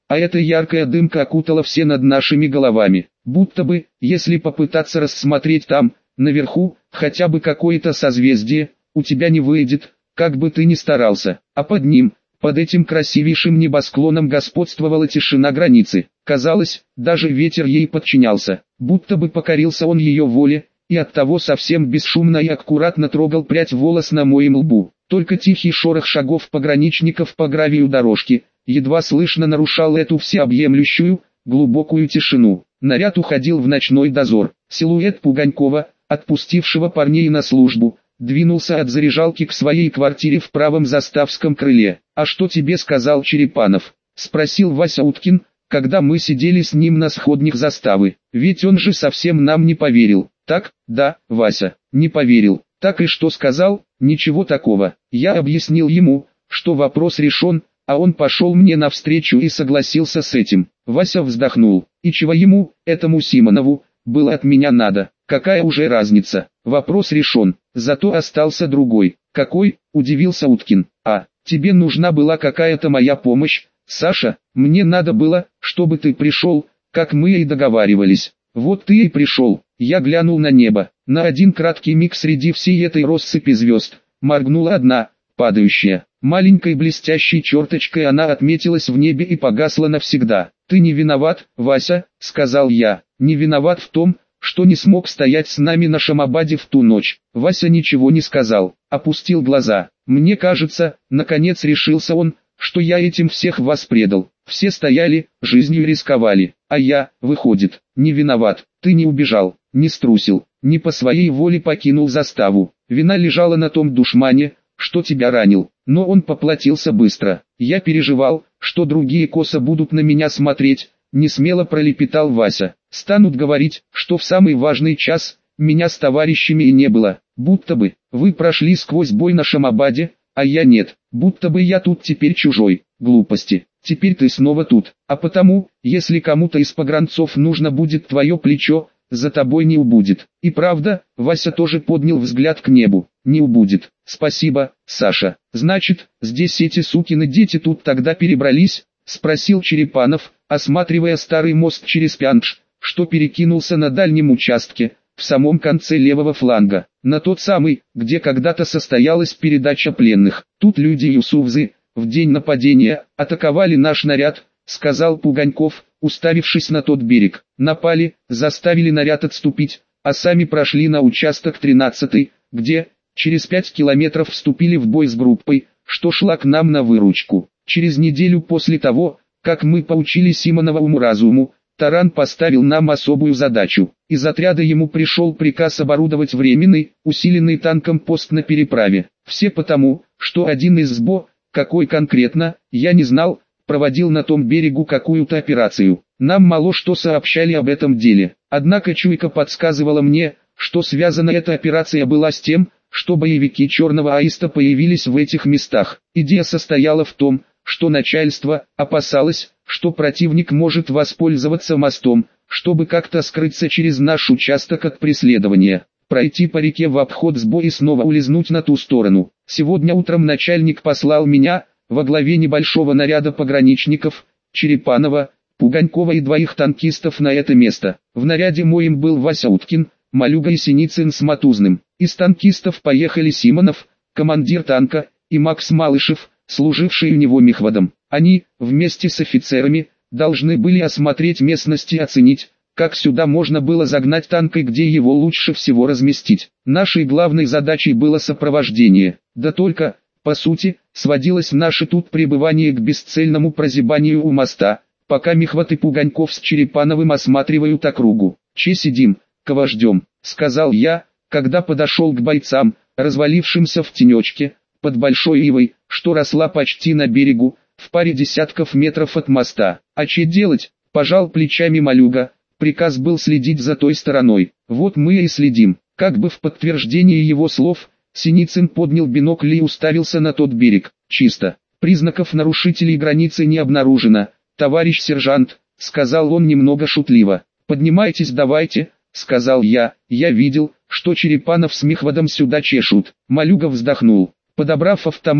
S1: а эта яркая дымка окутала все над нашими головами. Будто бы, если попытаться рассмотреть там, наверху, хотя бы какое-то созвездие, у тебя не выйдет, как бы ты ни старался. А под ним, под этим красивейшим небосклоном господствовала тишина границы. Казалось, даже ветер ей подчинялся, будто бы покорился он ее воле, и оттого совсем бесшумно и аккуратно трогал прядь волос на моем лбу. Только тихий шорох шагов пограничников по гравию дорожки едва слышно нарушал эту всеобъемлющую, глубокую тишину. Наряд уходил в ночной дозор. Силуэт Пуганькова, отпустившего парней на службу, двинулся от заряжалки к своей квартире в правом заставском крыле. «А что тебе сказал Черепанов?» — спросил Вася Уткин, когда мы сидели с ним на сходнях заставы. «Ведь он же совсем нам не поверил». «Так, да, Вася, не поверил». «Так и что сказал?» «Ничего такого. Я объяснил ему, что вопрос решен, а он пошел мне навстречу и согласился с этим». Вася вздохнул. «И чего ему, этому Симонову, было от меня надо? Какая уже разница? Вопрос решен, зато остался другой». «Какой?» – удивился Уткин. «А, тебе нужна была какая-то моя помощь, Саша? Мне надо было, чтобы ты пришел, как мы и договаривались. Вот ты и пришел». Я глянул на небо. На один краткий миг среди всей этой россыпи звезд моргнула одна, падающая. Маленькой блестящей черточкой она отметилась в небе и погасла навсегда. «Ты не виноват, Вася», — сказал я. «Не виноват в том, что не смог стоять с нами на Шамабаде в ту ночь». Вася ничего не сказал, опустил глаза. «Мне кажется, наконец решился он, что я этим всех вас предал. Все стояли, жизнью рисковали, а я, выходит, не виноват. Ты не убежал, не струсил, не по своей воле покинул заставу. Вина лежала на том душмане, что тебя ранил, но он поплатился быстро. Я переживал, что другие косо будут на меня смотреть», — несмело пролепетал Вася. «Станут говорить, что в самый важный час меня с товарищами и не было. Будто бы вы прошли сквозь бой на Шамабаде, а я нет. Будто бы я тут теперь чужой. Глупости. Теперь ты снова тут. А потому, если кому-то из погранцов нужно будет твое плечо, за тобой не убудет». И правда, Вася тоже поднял взгляд к небу. «Не убудет. Спасибо, Саша. Значит, здесь эти сукины дети тут тогда перебрались?» — спросил Черепанов, осматривая старый мост через Пянш, что перекинулся на дальнем участке, в самом конце левого фланга, на тот самый, где когда-то состоялась передача пленных. «Тут люди Юсуфзы, в день нападения, атаковали наш наряд», — сказал Пуганьков, уставившись на тот берег. «Напали, заставили наряд отступить, а сами прошли на участок 13-й, где, через 5 километров вступили в бой с группой, что шла к нам на выручку. Через неделю после того, как мы поучили Симонова уму-разуму, Таран поставил нам особую задачу. Из отряда ему пришел приказ оборудовать временный, усиленный танком пост на переправе. Все потому, что один из СБО, какой конкретно, я не знал, проводил на том берегу какую-то операцию. Нам мало что сообщали об этом деле. Однако чуйка подсказывала мне, что связана эта операция была с тем, что боевики Черного Аиста появились в этих местах. Идея состояла в том, что начальство опасалось, что противник может воспользоваться мостом, чтобы как-то скрыться через наш участок от преследования, пройти по реке в обход СБО и снова улизнуть на ту сторону. Сегодня утром начальник послал меня, во главе небольшого наряда пограничников, Черепанова, Пуганькова и 2 танкистов на это место. В наряде моим был Вася Уткин, Малюга и Синицын с Матузным. Из танкистов поехали Симонов, командир танка, и Макс Малышев, служивший у него мехводом. Они, вместе с офицерами, должны были осмотреть местность и оценить, как сюда можно было загнать танк и где его лучше всего разместить. Нашей главной задачей было сопровождение. Да только, по сути, сводилось наше тут пребывание к бесцельному прозябанию у моста, пока мехвод и Пуганьков с Черепановым осматривают округу. «Че сидим, кого ждем?» — сказал я, когда подошел к бойцам, развалившимся в тенечке, под большой ивой, что росла почти на берегу, в паре десятков метров от моста. «А че делать?» — пожал плечами Малюга. «Приказ был следить за той стороной. Вот мы и следим». Как бы в подтверждение его слов, Синицын поднял бинокль и уставился на тот берег. «Чисто. Признаков нарушителей границы не обнаружено, товарищ сержант», — сказал он немного шутливо. «Поднимайтесь давайте», — сказал я. «Я видел, что Черепанов с мехводом сюда чешут». Малюга вздохнул. Подобрав автомат,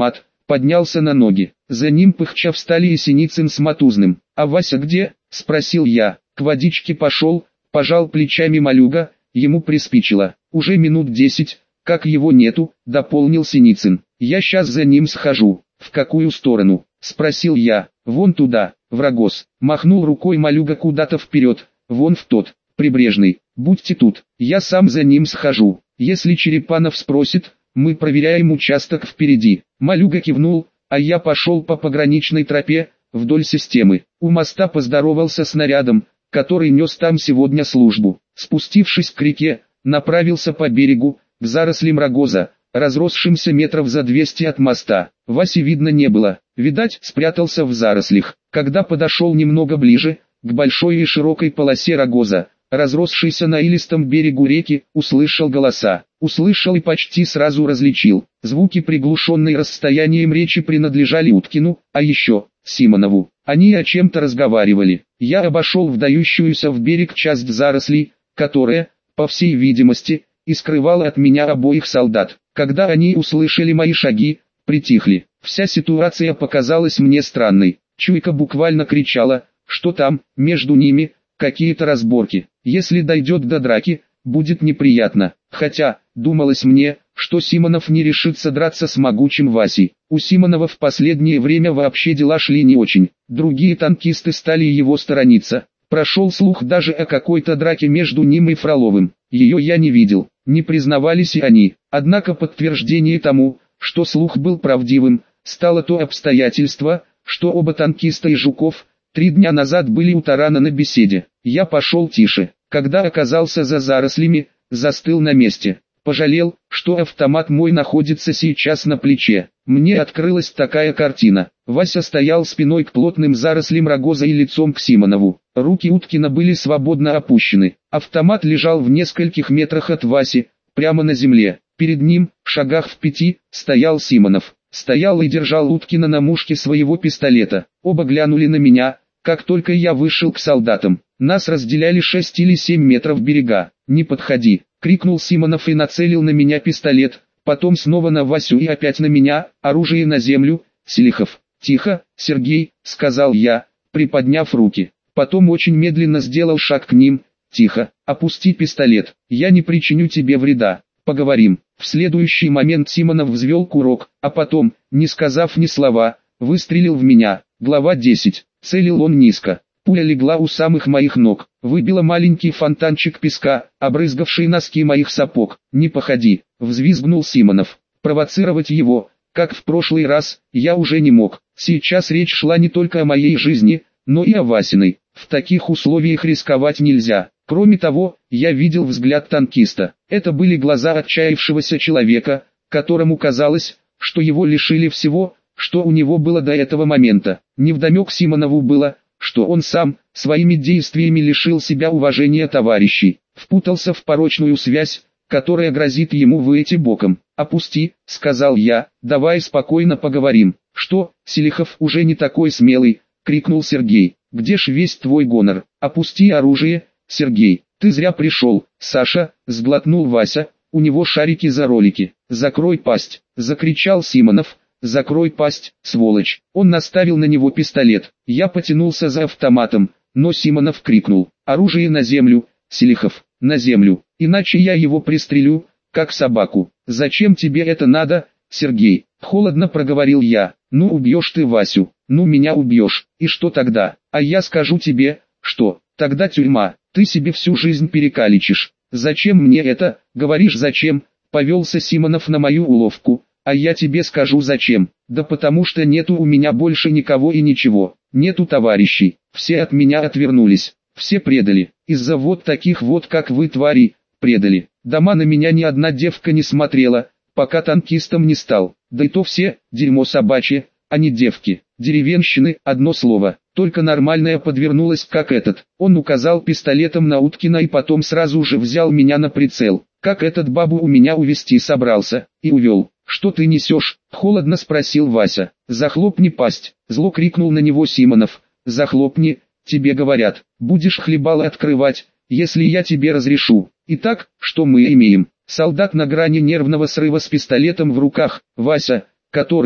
S1: поднялся на ноги. За ним пыхча встали и Синицын с Матузным. «А Вася где?» – спросил я. «К водичке пошел», – пожал плечами Малюга, ему приспичило. «Уже минут 10, как его нету», – дополнил Синицын. «Я сейчас за ним схожу». «В какую сторону?» – спросил я. «Вон туда, в Рогоз», – махнул рукой Малюга куда-то вперед. «Вон в тот, прибрежный, будьте тут, я сам за ним схожу. Если Черепанов спросит, мы проверяем участок впереди». Малюга кивнул, а я пошел по пограничной тропе, вдоль системы. У моста поздоровался с нарядом, который нес там сегодня службу. Спустившись к реке, направился по берегу, к зарослям Рогоза, разросшимся метров за 200 от моста. Васи видно не было, видать, спрятался в зарослях. Когда подошел немного ближе, к большой и широкой полосе Рогоза, разросшейся на илистом берегу реки, услышал голоса. Услышал и почти сразу различил. Звуки, приглушенные расстоянием речи, принадлежали Уткину, а еще Симонову. Они о чем-то разговаривали. Я обошел вдающуюся в берег часть зарослей, которая, по всей видимости, и скрывала от меня обоих солдат. Когда они услышали мои шаги, притихли. Вся ситуация показалась мне странной. Чуйка буквально кричала, что там, между ними, какие-то разборки. Если дойдет до драки, будет неприятно. Хотя, думалось мне, что Симонов не решится драться с могучим Васей. У Симонова в последнее время вообще дела шли не очень. Другие танкисты стали его сторониться. Прошел слух даже о какой-то драке между ним и Фроловым. Ее я не видел, не признавались и они. Однако подтверждение тому, что слух был правдивым, стало то обстоятельство, что оба танкиста и Жуков 3 дня назад были у тарана на беседе. Я пошел тише. Когда оказался за зарослями, застыл на месте. Пожалел, что автомат мой находится сейчас на плече. Мне открылась такая картина. Вася стоял спиной к плотным зарослям Рогоза и лицом к Симонову. Руки Уткина были свободно опущены. Автомат лежал в нескольких метрах от Васи, прямо на земле. Перед ним, в шагах в 5, стоял Симонов. Стоял и держал Уткина на мушке своего пистолета. Оба глянули на меня, как только я вышел к солдатам. Нас разделяли 6 или 7 метров берега. «Не подходи!» — крикнул Симонов и нацелил на меня пистолет, потом снова на Васю и опять на меня, оружие на землю. «Селихов!» «Тихо, Сергей!» — сказал я, приподняв руки. Потом очень медленно сделал шаг к ним. «Тихо, опусти пистолет, я не причиню тебе вреда, поговорим». В следующий момент Симонов взвел курок, а потом, не сказав ни слова, выстрелил в меня. Глава 10. Целил он низко. Пуля легла у самых моих ног, выбила маленький фонтанчик песка, обрызгавший носки моих сапог. «Не походи!» — взвизгнул Симонов. Провоцировать его, как в прошлый раз, я уже не мог. Сейчас речь шла не только о моей жизни, но и о Васиной. В таких условиях рисковать нельзя. Кроме того, я видел взгляд танкиста. Это были глаза отчаявшегося человека, которому казалось, что его лишили всего, что у него было до этого момента. Невдомек Симонову было, что он сам, своими действиями лишил себя уважения товарищей, впутался в порочную связь, которая грозит ему выйти боком. «Опусти», — сказал я, — «давай спокойно поговорим». «Что, Селихов уже не такой смелый?» — крикнул Сергей. «Где ж весь твой гонор? Опусти оружие, Сергей, ты зря пришел». «Саша», — сглотнул Вася, — «у него шарики за ролики». «Закрой пасть», — закричал Симонов. «Закрой пасть, сволочь!» Он наставил на него пистолет. Я потянулся за автоматом, но Симонов крикнул: «Оружие на землю, Селихов, на землю, иначе я его пристрелю, как собаку». «Зачем тебе это надо, Сергей?» — холодно проговорил я. «Ну убьешь ты Васю, ну меня убьешь, и что тогда? А я скажу тебе, что, тогда тюрьма, ты себе всю жизнь перекалечишь». «Зачем мне это, говоришь зачем?» — повелся Симонов на мою уловку. «А я тебе скажу зачем. Да потому что нету у меня больше никого и ничего. Нету товарищей. Все от меня отвернулись. Все предали. Из-за вот таких вот как вы, твари, предали. Дома на меня ни одна девка не смотрела, пока танкистом не стал. Да и то все, дерьмо собачье, а не девки. Деревенщины, одно слово. Только нормальная подвернулась, как этот». Он указал пистолетом на Уткина и потом сразу же взял меня на прицел. «Как этот бабу у меня увести собрался?» И увел. «Что ты несешь?» — холодно спросил Вася. «Захлопни пасть!» — зло крикнул на него Симонов. «Захлопни, тебе говорят, будешь хлебало открывать, если я тебе разрешу». Итак, что мы имеем? Солдат на грани нервного срыва с пистолетом в руках, Вася, который,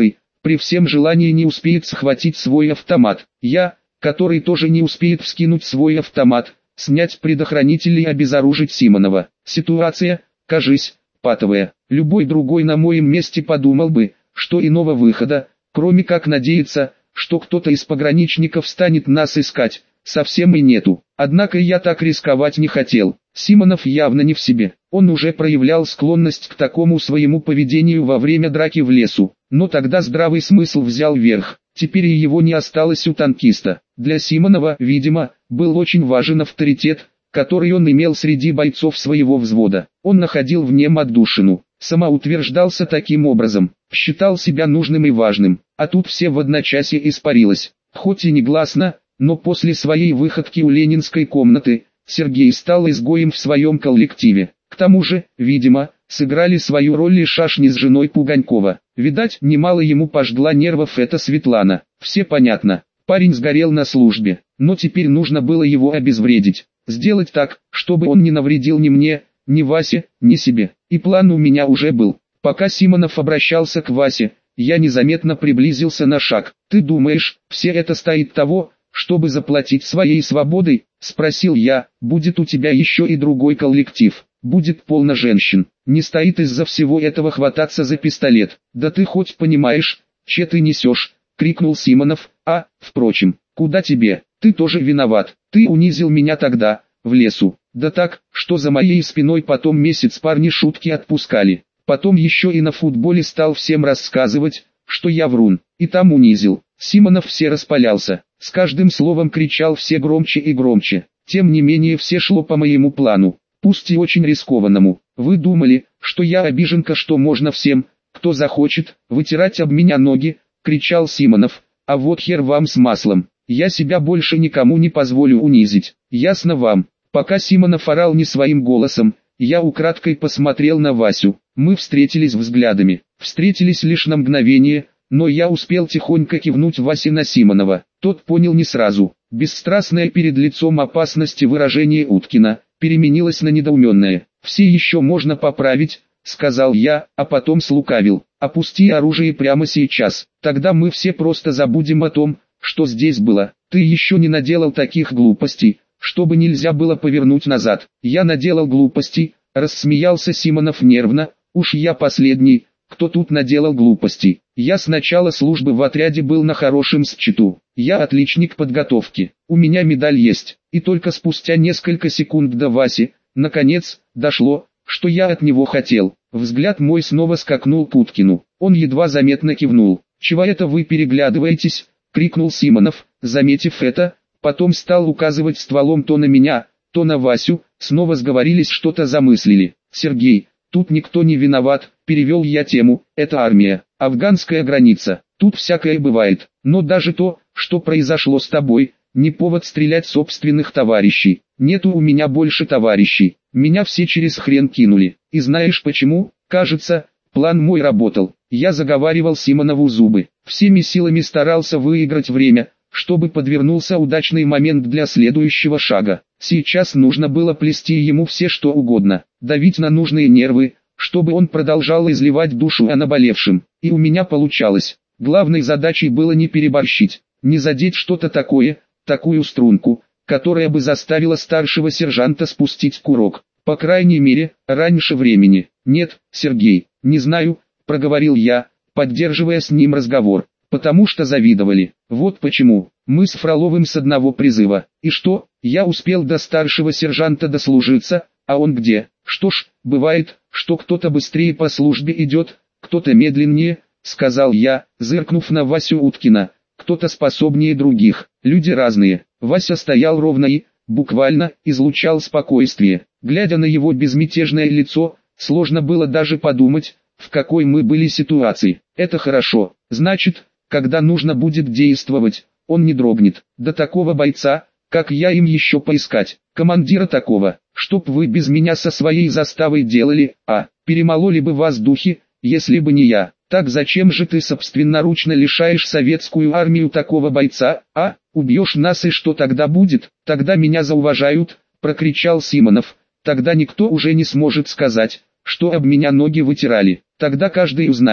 S1: при всем желании не успеет схватить свой автомат. Я, который тоже не успеет вскинуть свой автомат, снять предохранитель и обезоружить Симонова. Ситуация, кажись, патовая. Любой другой на моем месте подумал бы, что иного выхода, кроме как надеяться, что кто-то из пограничников станет нас искать, совсем и нету. Однако я так рисковать не хотел. Симонов явно не в себе. Он уже проявлял склонность к такому своему поведению во время драки в лесу. Но тогда здравый смысл взял верх. Теперь и его не осталось у танкиста. Для Симонова, видимо, был очень важен авторитет, который он имел среди бойцов своего взвода. Он находил в нем отдушину, самоутверждался таким образом, считал себя нужным и важным. А тут все в одночасье испарилось. Хоть и негласно, но после своей выходки у ленинской комнаты, Сергей стал изгоем в своем коллективе. К тому же, видимо, сыграли свою роль и шашни с женой Пуганькова. Видать, немало ему пожгла нервов эта Светлана. Все понятно. Парень сгорел на службе, но теперь нужно было его обезвредить. Сделать так, чтобы он не навредил ни мне, ни Васе, ни себе. И план у меня уже был. Пока Симонов обращался к Васе, я незаметно приблизился на шаг. «Ты думаешь, все это стоит того, чтобы заплатить своей свободой?» — спросил я. «Будет у тебя еще и другой коллектив. Будет полно женщин. Не стоит из-за всего этого хвататься за пистолет. Да ты хоть понимаешь, че ты несешь?» — крикнул Симонов. «А, впрочем, куда тебе? Ты тоже виноват. Ты унизил меня тогда, в лесу. Да так, что за моей спиной потом месяц парни шутки отпускали. Потом еще и на футболе стал всем рассказывать, что я врун. И там унизил». Симонов все распалялся. С каждым словом кричал все громче и громче. Тем не менее все шло по моему плану, пусть и очень рискованному. «Вы думали, что я обиженка, что можно всем, кто захочет, вытирать об меня ноги?» — кричал Симонов. «А вот хер вам с маслом. Я себя больше никому не позволю унизить. Ясно вам?» Пока Симонов орал не своим голосом, я украдкой посмотрел на Васю. Мы встретились взглядами. Встретились лишь на мгновение, но я успел тихонько кивнуть Васе на Симонова. Тот понял не сразу. Бесстрастное перед лицом опасности выражение Уткина переменилось на недоуменное. «Все еще можно поправить», — сказал я, а потом слукавил. «Опусти оружие прямо сейчас, тогда мы все просто забудем о том, что здесь было. Ты еще не наделал таких глупостей, чтобы нельзя было повернуть назад». «Я наделал глупостей», — рассмеялся Симонов нервно. «Уж я последний, кто тут наделал глупостей. Я с начала службы в отряде был на хорошем счету. Я отличник подготовки. У меня медаль есть». И только спустя несколько секунд до Васи, наконец, дошло, что я от него хотел. Взгляд мой снова скакнул к Уткину. Он едва заметно кивнул. «Чего это вы переглядываетесь?» — крикнул Симонов, заметив это. Потом стал указывать стволом то на меня, то на Васю. Снова сговорились, что-то замыслили. «Сергей, тут никто не виноват», — перевел я тему. «Это армия, афганская граница. Тут всякое бывает. Но даже то, что произошло с тобой, не повод стрелять собственных товарищей. Нету у меня больше товарищей. Меня все через хрен кинули. И знаешь почему? Кажется, план мой работал. Я заговаривал Симонову зубы. Всеми силами старался выиграть время, чтобы подвернулся удачный момент для следующего шага. Сейчас нужно было плести ему все что угодно, давить на нужные нервы, чтобы он продолжал изливать душу о наболевшем. И у меня получалось. Главной задачей было не переборщить, не задеть что-то такое, такую струнку, которая бы заставила старшего сержанта спустить курок. По крайней мере, раньше времени. «Нет, Сергей, не знаю», — проговорил я, поддерживая с ним разговор. «Потому что завидовали. Вот почему. Мы с Фроловым с одного призыва. И что, я успел до старшего сержанта дослужиться, а он где? Что ж, бывает, что кто-то быстрее по службе идет, кто-то медленнее», — сказал я, зыркнув на Васю Уткина. «Кто-то способнее других. Люди разные». Вася стоял ровно и, буквально, излучал спокойствие. Глядя на его безмятежное лицо, сложно было даже подумать, в какой мы были ситуации. Это хорошо. Значит, когда нужно будет действовать, он не дрогнет. До такого бойца, как я, им еще поискать. Командира такого, чтоб вы без меня со своей заставой делали, перемололи бы вас духи, если бы не я. Так зачем же ты собственноручно лишаешь советскую армию такого бойца, убьешь нас и что тогда будет? Тогда меня зауважают, прокричал Симонов. Тогда никто уже не сможет сказать, что об меня ноги вытирали. Тогда каждый узнает,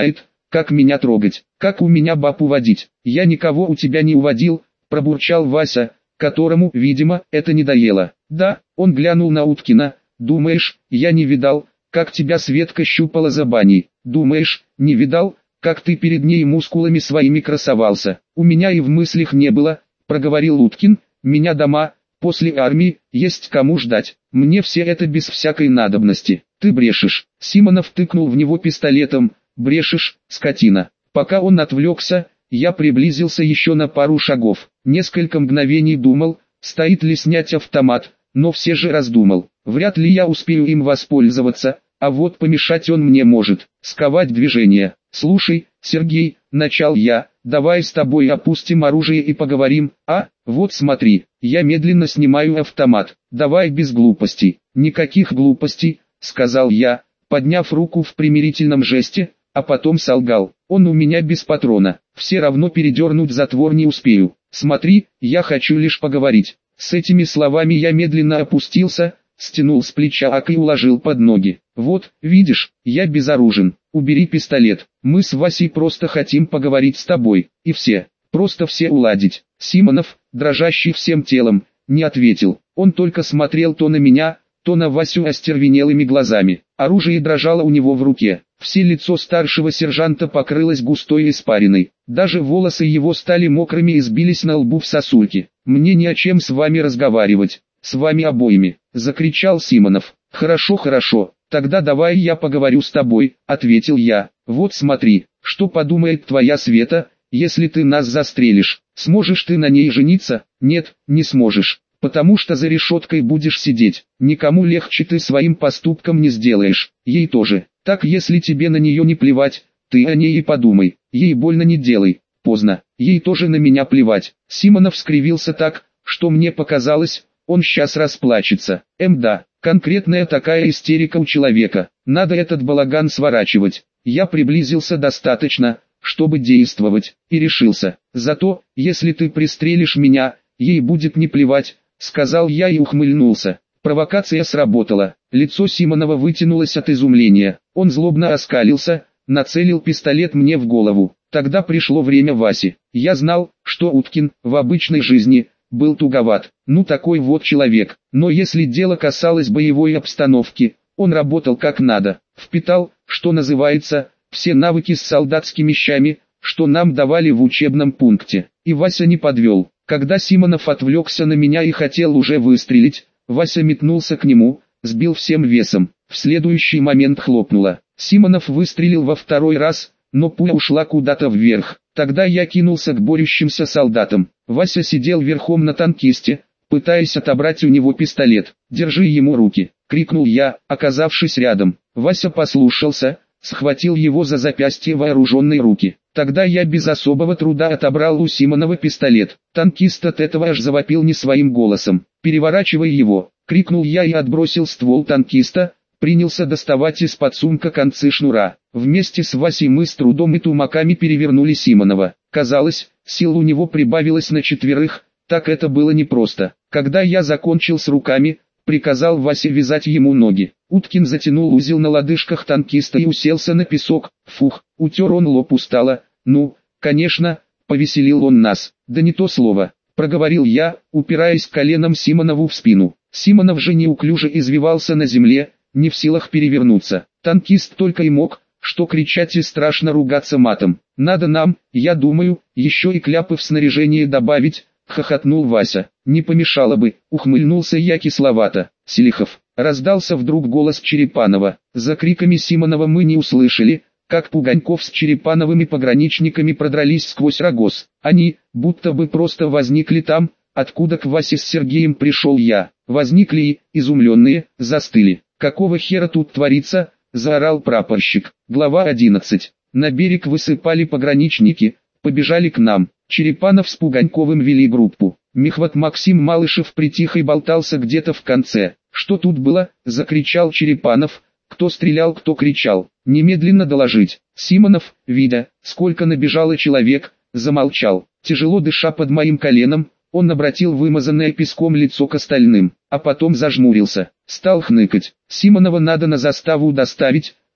S1: как меня трогать, как у меня баб уводить. Я никого у тебя не уводил, пробурчал Вася, которому, видимо, это надоело. Да, он глянул на Уткина. Думаешь, я не видал, как тебя Светка щупала за баней? Думаешь, не видал, как ты перед ней мускулами своими красовался? У меня и в мыслях не было, проговорил Уткин, меня дома, после армии, есть кому ждать. Мне все это без всякой надобности. Ты брешешь. Симонов тыкнул в него пистолетом. Брешешь, скотина. Пока он отвлекся, я приблизился еще на пару шагов. Несколько мгновений думал, стоит ли снять автомат, но все же раздумал. Вряд ли я успею им воспользоваться, а вот помешать он мне может, сковать движение. Слушай, Сергей, начал я, давай с тобой опустим оружие и поговорим. Вот смотри, я медленно снимаю автомат. Давай без глупостей. Никаких глупостей, сказал я, подняв руку в примирительном жесте, а потом солгал. Он у меня без патрона. Все равно передернуть затвор не успею. Смотри, я хочу лишь поговорить. С этими словами я медленно опустился, стянул с плеча АК и уложил под ноги. Вот, видишь, я безоружен. Убери пистолет. Мы с Васей просто хотим поговорить с тобой. И все. Просто все уладить. Симонов, дрожащий всем телом, не ответил. Он только смотрел то на меня, то на Васю остервенелыми глазами. Оружие дрожало у него в руке. Все лицо старшего сержанта покрылось густой испариной. Даже волосы его стали мокрыми и сбились на лбу в сосульки. «Мне не о чем с вами разговаривать. С вами обоими», — закричал Симонов. «Хорошо, хорошо, тогда давай я поговорю с тобой», — ответил я. «Вот смотри, что подумает твоя Света, если ты нас застрелишь. Сможешь ты на ней жениться? Нет, не сможешь. Потому что за решеткой будешь сидеть. Никому легче ты своим поступком не сделаешь, ей тоже. Так если тебе на нее не плевать, ты о ней и подумай, ей больно не делай, поздно, ей тоже на меня плевать». Симонов скривился так, что мне показалось, он сейчас расплачется. Да, конкретная такая истерика у человека, надо этот балаган сворачивать. Я приблизился достаточно, чтобы действовать, и решился. Зато, если ты пристрелишь меня, ей будет не плевать, сказал я и ухмыльнулся. Провокация сработала. Лицо Симонова вытянулось от изумления. Он злобно оскалился, нацелил пистолет мне в голову. Тогда пришло время Васи. Я знал, что Уткин, в обычной жизни, был туговат. Ну такой вот человек. Но если дело касалось боевой обстановки, он работал как надо. Впитал, что называется, все навыки с солдатскими щами, что нам давали в учебном пункте. И Вася не подвел. Когда Симонов отвлекся на меня и хотел уже выстрелить, Вася метнулся к нему, сбил всем весом. В следующий момент хлопнуло. Симонов выстрелил во второй раз, но пуля ушла куда-то вверх. Тогда я кинулся к борющимся солдатам. Вася сидел верхом на танкисте, пытаясь отобрать у него пистолет. «Держи ему руки!» — крикнул я, оказавшись рядом. Вася послушался, схватил его за запястье вооруженной руки. Тогда я без особого труда отобрал у Симонова пистолет. Танкист от этого аж завопил не своим голосом. «Переворачивай его!» — крикнул я и отбросил ствол танкиста, принялся доставать из-под сумка концы шнура. Вместе с Васей мы с трудом и тумаками перевернули Симонова. Казалось, сил у него прибавилось на 4, так это было непросто. Когда я закончил с руками, приказал Васе вязать ему ноги. Уткин затянул узел на лодыжках танкиста и уселся на песок. Фух, утер он лоб устало. «Ну, конечно, повеселил он нас». «Да не то слово», — проговорил я, упираясь коленом Симонову в спину. Симонов же неуклюже извивался на земле, не в силах перевернуться. Танкист только и мог, что кричать и страшно ругаться матом. «Надо нам, я думаю, еще и кляпы в снаряжение добавить», — хохотнул Вася. «Не помешало бы», — ухмыльнулся я кисловато. «Селихов», — раздался вдруг голос Черепанова. За криками Симонова мы не услышали, как Пуганьков с Черепановыми пограничниками продрались сквозь рогоз. Они, будто бы просто возникли там, откуда к Васе с Сергеем пришел я. Возникли и, изумленные, застыли. «Какого хера тут творится?» — заорал прапорщик. Глава 11. На берег высыпали пограничники, побежали к нам. Черепанов с Пуганьковым вели группу. Мехват Максим Малышев притих и болтался где-то в конце. «Что тут было?» — закричал Черепанов. «Кто стрелял, кто кричал? Немедленно доложить». Симонов, видя, сколько набежало человек, замолчал. Тяжело дыша под моим коленом, он обратил вымазанное песком лицо к остальным, а потом зажмурился. Стал хныкать. «Симонова надо на заставу доставить», —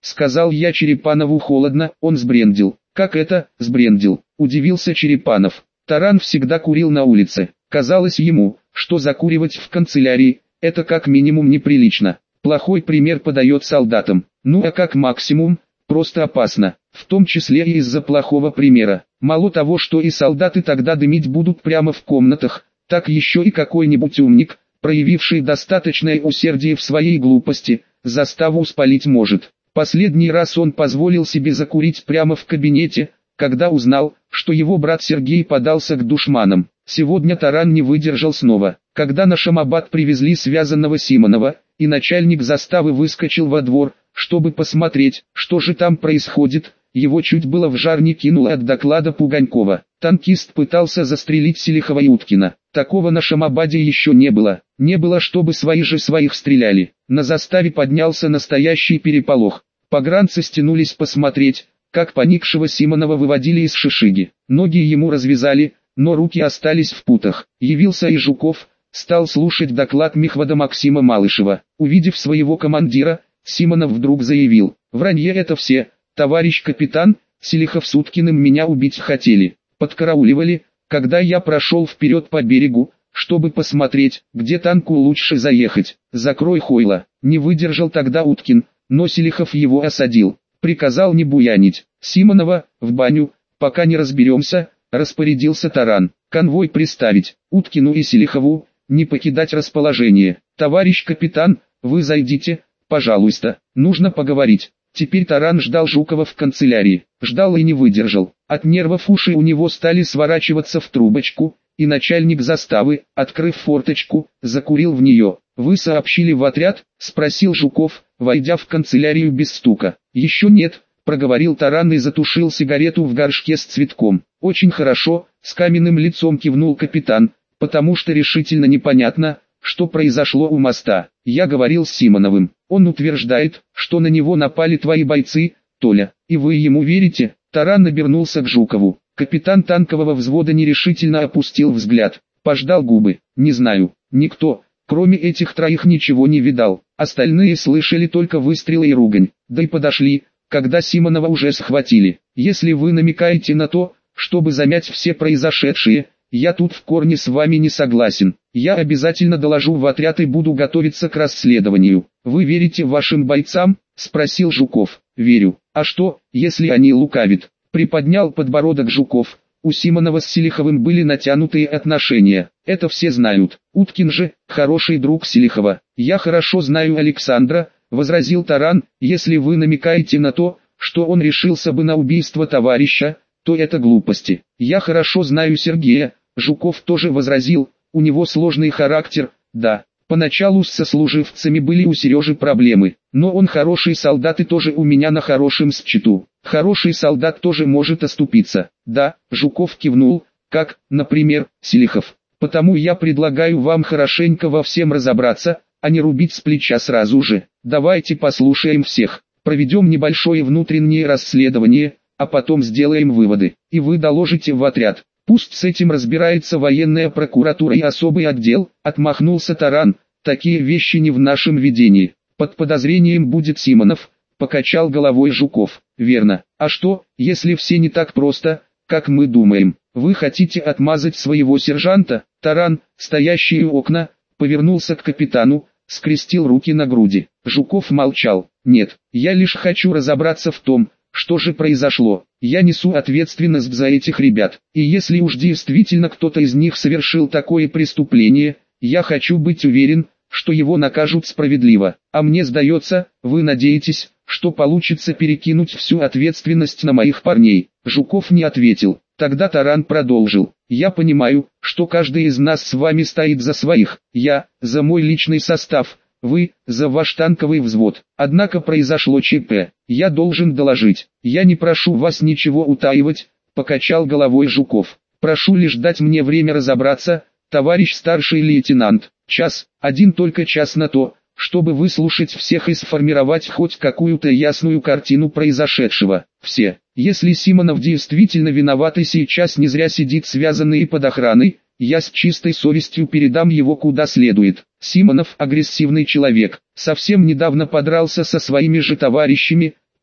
S1: сказал я Черепанову холодно, он сбрендил. Как это, сбрендил? Удивился Черепанов. Таран всегда курил на улице. Казалось ему, что закуривать в канцелярии, это как минимум неприлично. Плохой пример подает солдатам. Ну а как максимум, просто опасно. В том числе и из-за плохого примера. Мало того, что и солдаты тогда дымить будут прямо в комнатах, так еще и какой-нибудь умник, проявивший достаточное усердие в своей глупости, заставу спалить может. Последний раз он позволил себе закурить прямо в кабинете, когда узнал, что его брат Сергей подался к душманам. Сегодня Таран не выдержал снова. Когда на Шамабад привезли связанного Симонова, и начальник заставы выскочил во двор, чтобы посмотреть, что же там происходит, его чуть было в жар не кинуло от доклада Пуганькова. Танкист пытался застрелить Селихова и Уткина. Такого на Шамабаде еще не было. Не было, чтобы свои же своих стреляли. На заставе поднялся настоящий переполох. Погранцы стянулись посмотреть, как поникшего Симонова выводили из шишиги. Ноги ему развязали, но руки остались в путах. Явился и Жуков, стал слушать доклад мехвода Максима Малышева. Увидев своего командира, Симонов вдруг заявил: «Вранье это все, товарищ капитан, Селихов с Уткиным меня убить хотели. Подкарауливали, когда я прошел вперед по берегу, чтобы посмотреть, где танку лучше заехать. Закрой хойло». Не выдержал тогда Уткин, но Селихов его осадил. Приказал не буянить. Симонова, в баню, пока не разберемся, распорядился Таран. Конвой приставить, Уткину и Селихову, не покидать расположение. Товарищ капитан, вы зайдите, пожалуйста, нужно поговорить. Теперь Таран ждал Жукова в канцелярии. Ждал и не выдержал. От нервов уши у него стали сворачиваться в трубочку, и начальник заставы, открыв форточку, закурил в нее. «Вы сообщили в отряд?» – спросил Жуков, войдя в канцелярию без стука. «Еще нет», – проговорил Таран и затушил сигарету в горшке с цветком. «Очень хорошо», – с каменным лицом кивнул капитан, «потому что решительно непонятно, что произошло у моста. Я говорил с Симоновым. Он утверждает, что на него напали твои бойцы, Толя. И вы ему верите?» Таран обернулся к Жукову. Капитан танкового взвода нерешительно опустил взгляд. Пождал губы. «Не знаю. Никто, кроме этих троих, ничего не видал. Остальные слышали только выстрелы и ругань. Да и подошли, когда Симонова уже схватили. Если вы намекаете на то, чтобы замять все произошедшее, я тут в корне с вами не согласен. Я обязательно доложу в отряд и буду готовиться к расследованию». «Вы верите вашим бойцам?» – спросил Жуков. «Верю. А что, если они лукавят?» – приподнял подбородок Жуков. «У Симонова с Селиховым были натянутые отношения. Это все знают. Уткин же – хороший друг Селихова». «Я хорошо знаю Александра», – возразил Таран. «Если вы намекаете на то, что он решился бы на убийство товарища, то это глупости. Я хорошо знаю Сергея». Жуков тоже возразил: «У него сложный характер, да. Поначалу с сослуживцами были у Сережи проблемы, но он хороший солдат и тоже у меня на хорошем счету. Хороший солдат тоже может оступиться». «Да», Жуков кивнул, «как, например, Селихов. Потому я предлагаю вам хорошенько во всем разобраться, а не рубить с плеча сразу же. Давайте послушаем всех, проведем небольшое внутреннее расследование, а потом сделаем выводы, и вы доложите в отряд. Пусть с этим разбирается военная прокуратура и особый отдел», — отмахнулся Таран. «Такие вещи не в нашем видении. Под подозрением будет Симонов», — покачал головой Жуков. «Верно. А что, если все не так просто, как мы думаем? Вы хотите отмазать своего сержанта?» Таран, стоящий у окна, повернулся к капитану, скрестил руки на груди. Жуков молчал. «Нет, я лишь хочу разобраться в том, что же произошло. Я несу ответственность за этих ребят, и если уж действительно кто-то из них совершил такое преступление, я хочу быть уверен, что его накажут справедливо. А мне сдается, вы надеетесь, что получится перекинуть всю ответственность на моих парней». Жуков не ответил. Тогда Таран продолжил: «Я понимаю, что каждый из нас с вами стоит за своих. Я, за мой личный состав, вы, за ваш танковый взвод. Однако произошло ЧП. Я должен доложить. Я не прошу вас ничего утаивать», — покачал головой Жуков. «Прошу лишь дать мне время разобраться, товарищ старший лейтенант. Час, один только час на то, чтобы выслушать всех и сформировать хоть какую-то ясную картину произошедшего. Все. Если Симонов действительно виноват и сейчас не зря сидит связанный и под охраной, я с чистой совестью передам его куда следует. Симонов агрессивный человек, совсем недавно подрался со своими же товарищами,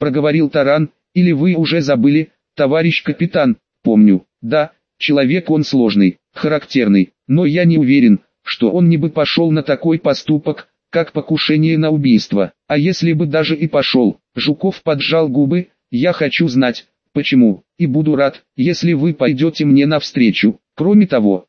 S1: проговорил Таран, или вы уже забыли, товарищ капитан? Помню, да, человек он сложный, характерный, но я не уверен, что он не бы пошел на такой поступок, как покушение на убийство. А если бы даже и пошел, Жуков поджал губы, я хочу знать, почему, и буду рад, если вы пойдете мне навстречу. Кроме того,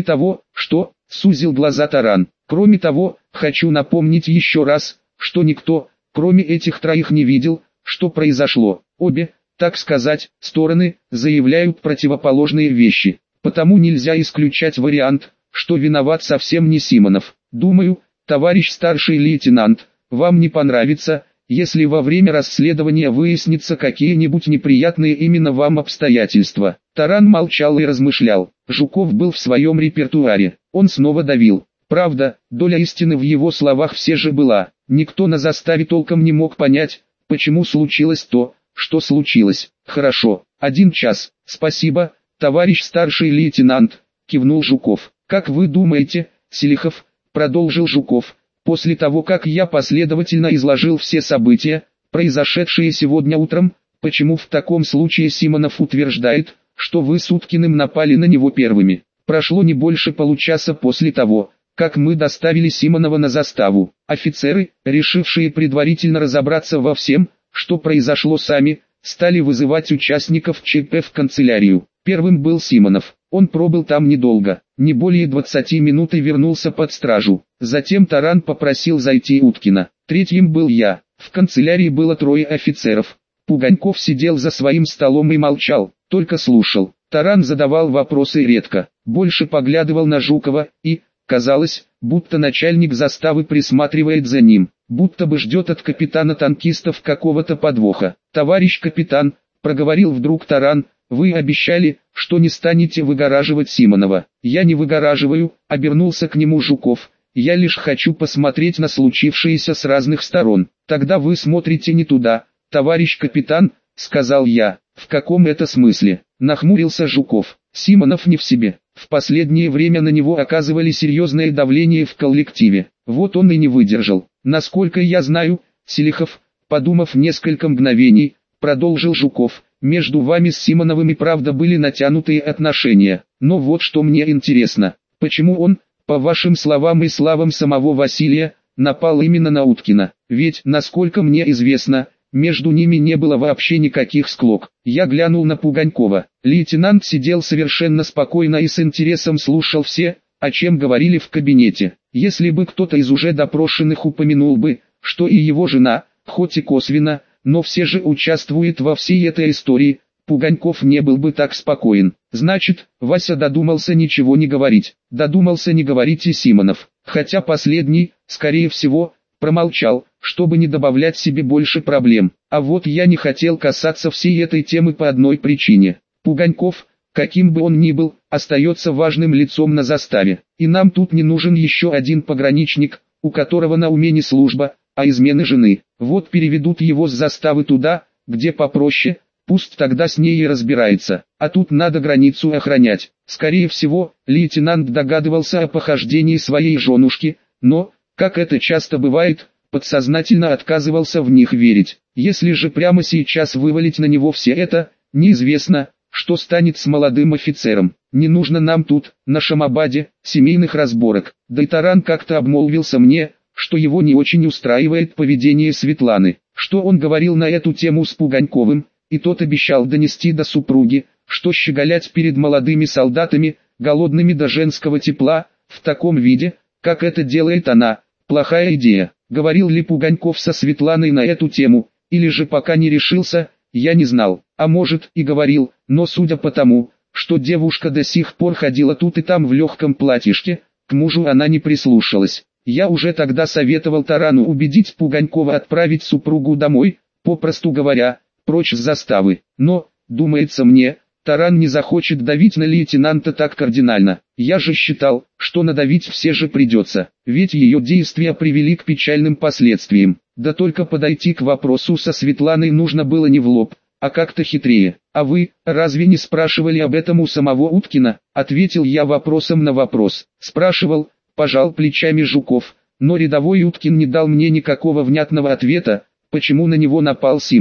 S1: что, сузил глаза Таран, кроме того, хочу напомнить еще раз, что никто, кроме этих троих, не видел, что произошло. Обе, так сказать, стороны, заявляют противоположные вещи. Потому нельзя исключать вариант, что виноват совсем не Симонов. Думаю, товарищ старший лейтенант, вам не понравится, если во время расследования выяснится какие-нибудь неприятные именно вам обстоятельства. Таран молчал и размышлял. Жуков был в своем репертуаре. Он снова давил. Правда, доля истины в его словах все же была. Никто на заставе толком не мог понять, почему случилось то, что случилось. Хорошо, 1 час. Спасибо, товарищ старший лейтенант, кивнул Жуков. Как вы думаете, Селихов, продолжил Жуков, после того как я последовательно изложил все события, произошедшие сегодня утром, почему в таком случае Симонов утверждает, что вы с Уткиным напали на него первыми? Прошло не больше получаса после того, как мы доставили Симонова на заставу. Офицеры, решившие предварительно разобраться во всем, что произошло сами, стали вызывать участников ЧП в канцелярию. Первым был Симонов. Он пробыл там недолго, не более 20 минут, и вернулся под стражу. Затем Таран попросил зайти Уткина. Третьим был я. В канцелярии было 3 офицеров. Пуганьков сидел за своим столом и молчал, только слушал. Таран задавал вопросы редко, больше поглядывал на Жукова, и, казалось, будто начальник заставы присматривает за ним, будто бы ждет от капитана танкистов какого-то подвоха. «Товарищ капитан», — проговорил вдруг Таран, — «вы обещали, что не станете выгораживать Симонова». «Я не выгораживаю», — обернулся к нему Жуков, — «я лишь хочу посмотреть на случившееся с разных сторон». «Тогда вы смотрите не туда, товарищ капитан», — сказал я. «В каком это смысле?» — нахмурился Жуков. «Симонов не в себе. В последнее время на него оказывали серьезное давление в коллективе. Вот он и не выдержал. Насколько я знаю, Селихов, подумав несколько мгновений, продолжил Жуков, между вами с Симоновым и правда были натянутые отношения. Но вот что мне интересно, почему он, по вашим словам и словам самого Василия, напал именно на Уткина? Ведь, насколько мне известно, между ними не было вообще никаких склок. Я глянул на Пуганькова. Лейтенант сидел совершенно спокойно и с интересом слушал все, о чем говорили в кабинете. Если бы кто-то из уже допрошенных упомянул бы, что и его жена, хоть и косвенно, но все же участвует во всей этой истории, Пуганьков не был бы так спокоен. Значит, Вася додумался ничего не говорить. Додумался не говорить и Симонов. Хотя последний, скорее всего, промолчал, чтобы не добавлять себе больше проблем. А вот я не хотел касаться всей этой темы по одной причине. Пуганьков, каким бы он ни был, остается важным лицом на заставе. И нам тут не нужен еще один пограничник, у которого на уме не служба, а измены жены. Вот переведут его с заставы туда, где попроще, пусть тогда с ней и разбирается. А тут надо границу охранять. Скорее всего, лейтенант догадывался о похождении своей женушки, но, как это часто бывает, подсознательно отказывался в них верить. Если же прямо сейчас вывалить на него все это, неизвестно, что станет с молодым офицером. Не нужно нам тут, на Шамабаде, семейных разборок. Да и Таран как-то обмолвился мне, что его не очень устраивает поведение Светланы. Что он говорил на эту тему с Пуганьковым, и тот обещал донести до супруги, что щеголять перед молодыми солдатами, голодными до женского тепла, в таком виде, как это делает она, плохая идея. Говорил ли Пуганьков со Светланой на эту тему, или же пока не решился, я не знал. А может и говорил, но судя по тому, что девушка до сих пор ходила тут и там в легком платьишке, к мужу она не прислушалась. Я уже тогда советовал Тарану убедить Пуганькова отправить супругу домой, попросту говоря, прочь с заставы. Но, думается мне, Таран не захочет давить на лейтенанта так кардинально. Я же считал, что надавить все же придется, ведь ее действия привели к печальным последствиям. Да только подойти к вопросу со Светланой нужно было не в лоб, а как-то хитрее. «А вы, разве не спрашивали об этом у самого Уткина?» Ответил я вопросом на вопрос. «Спрашивал», пожал плечами Жуков, но рядовой Уткин не дал мне никакого внятного ответа, почему на него напал Симонов.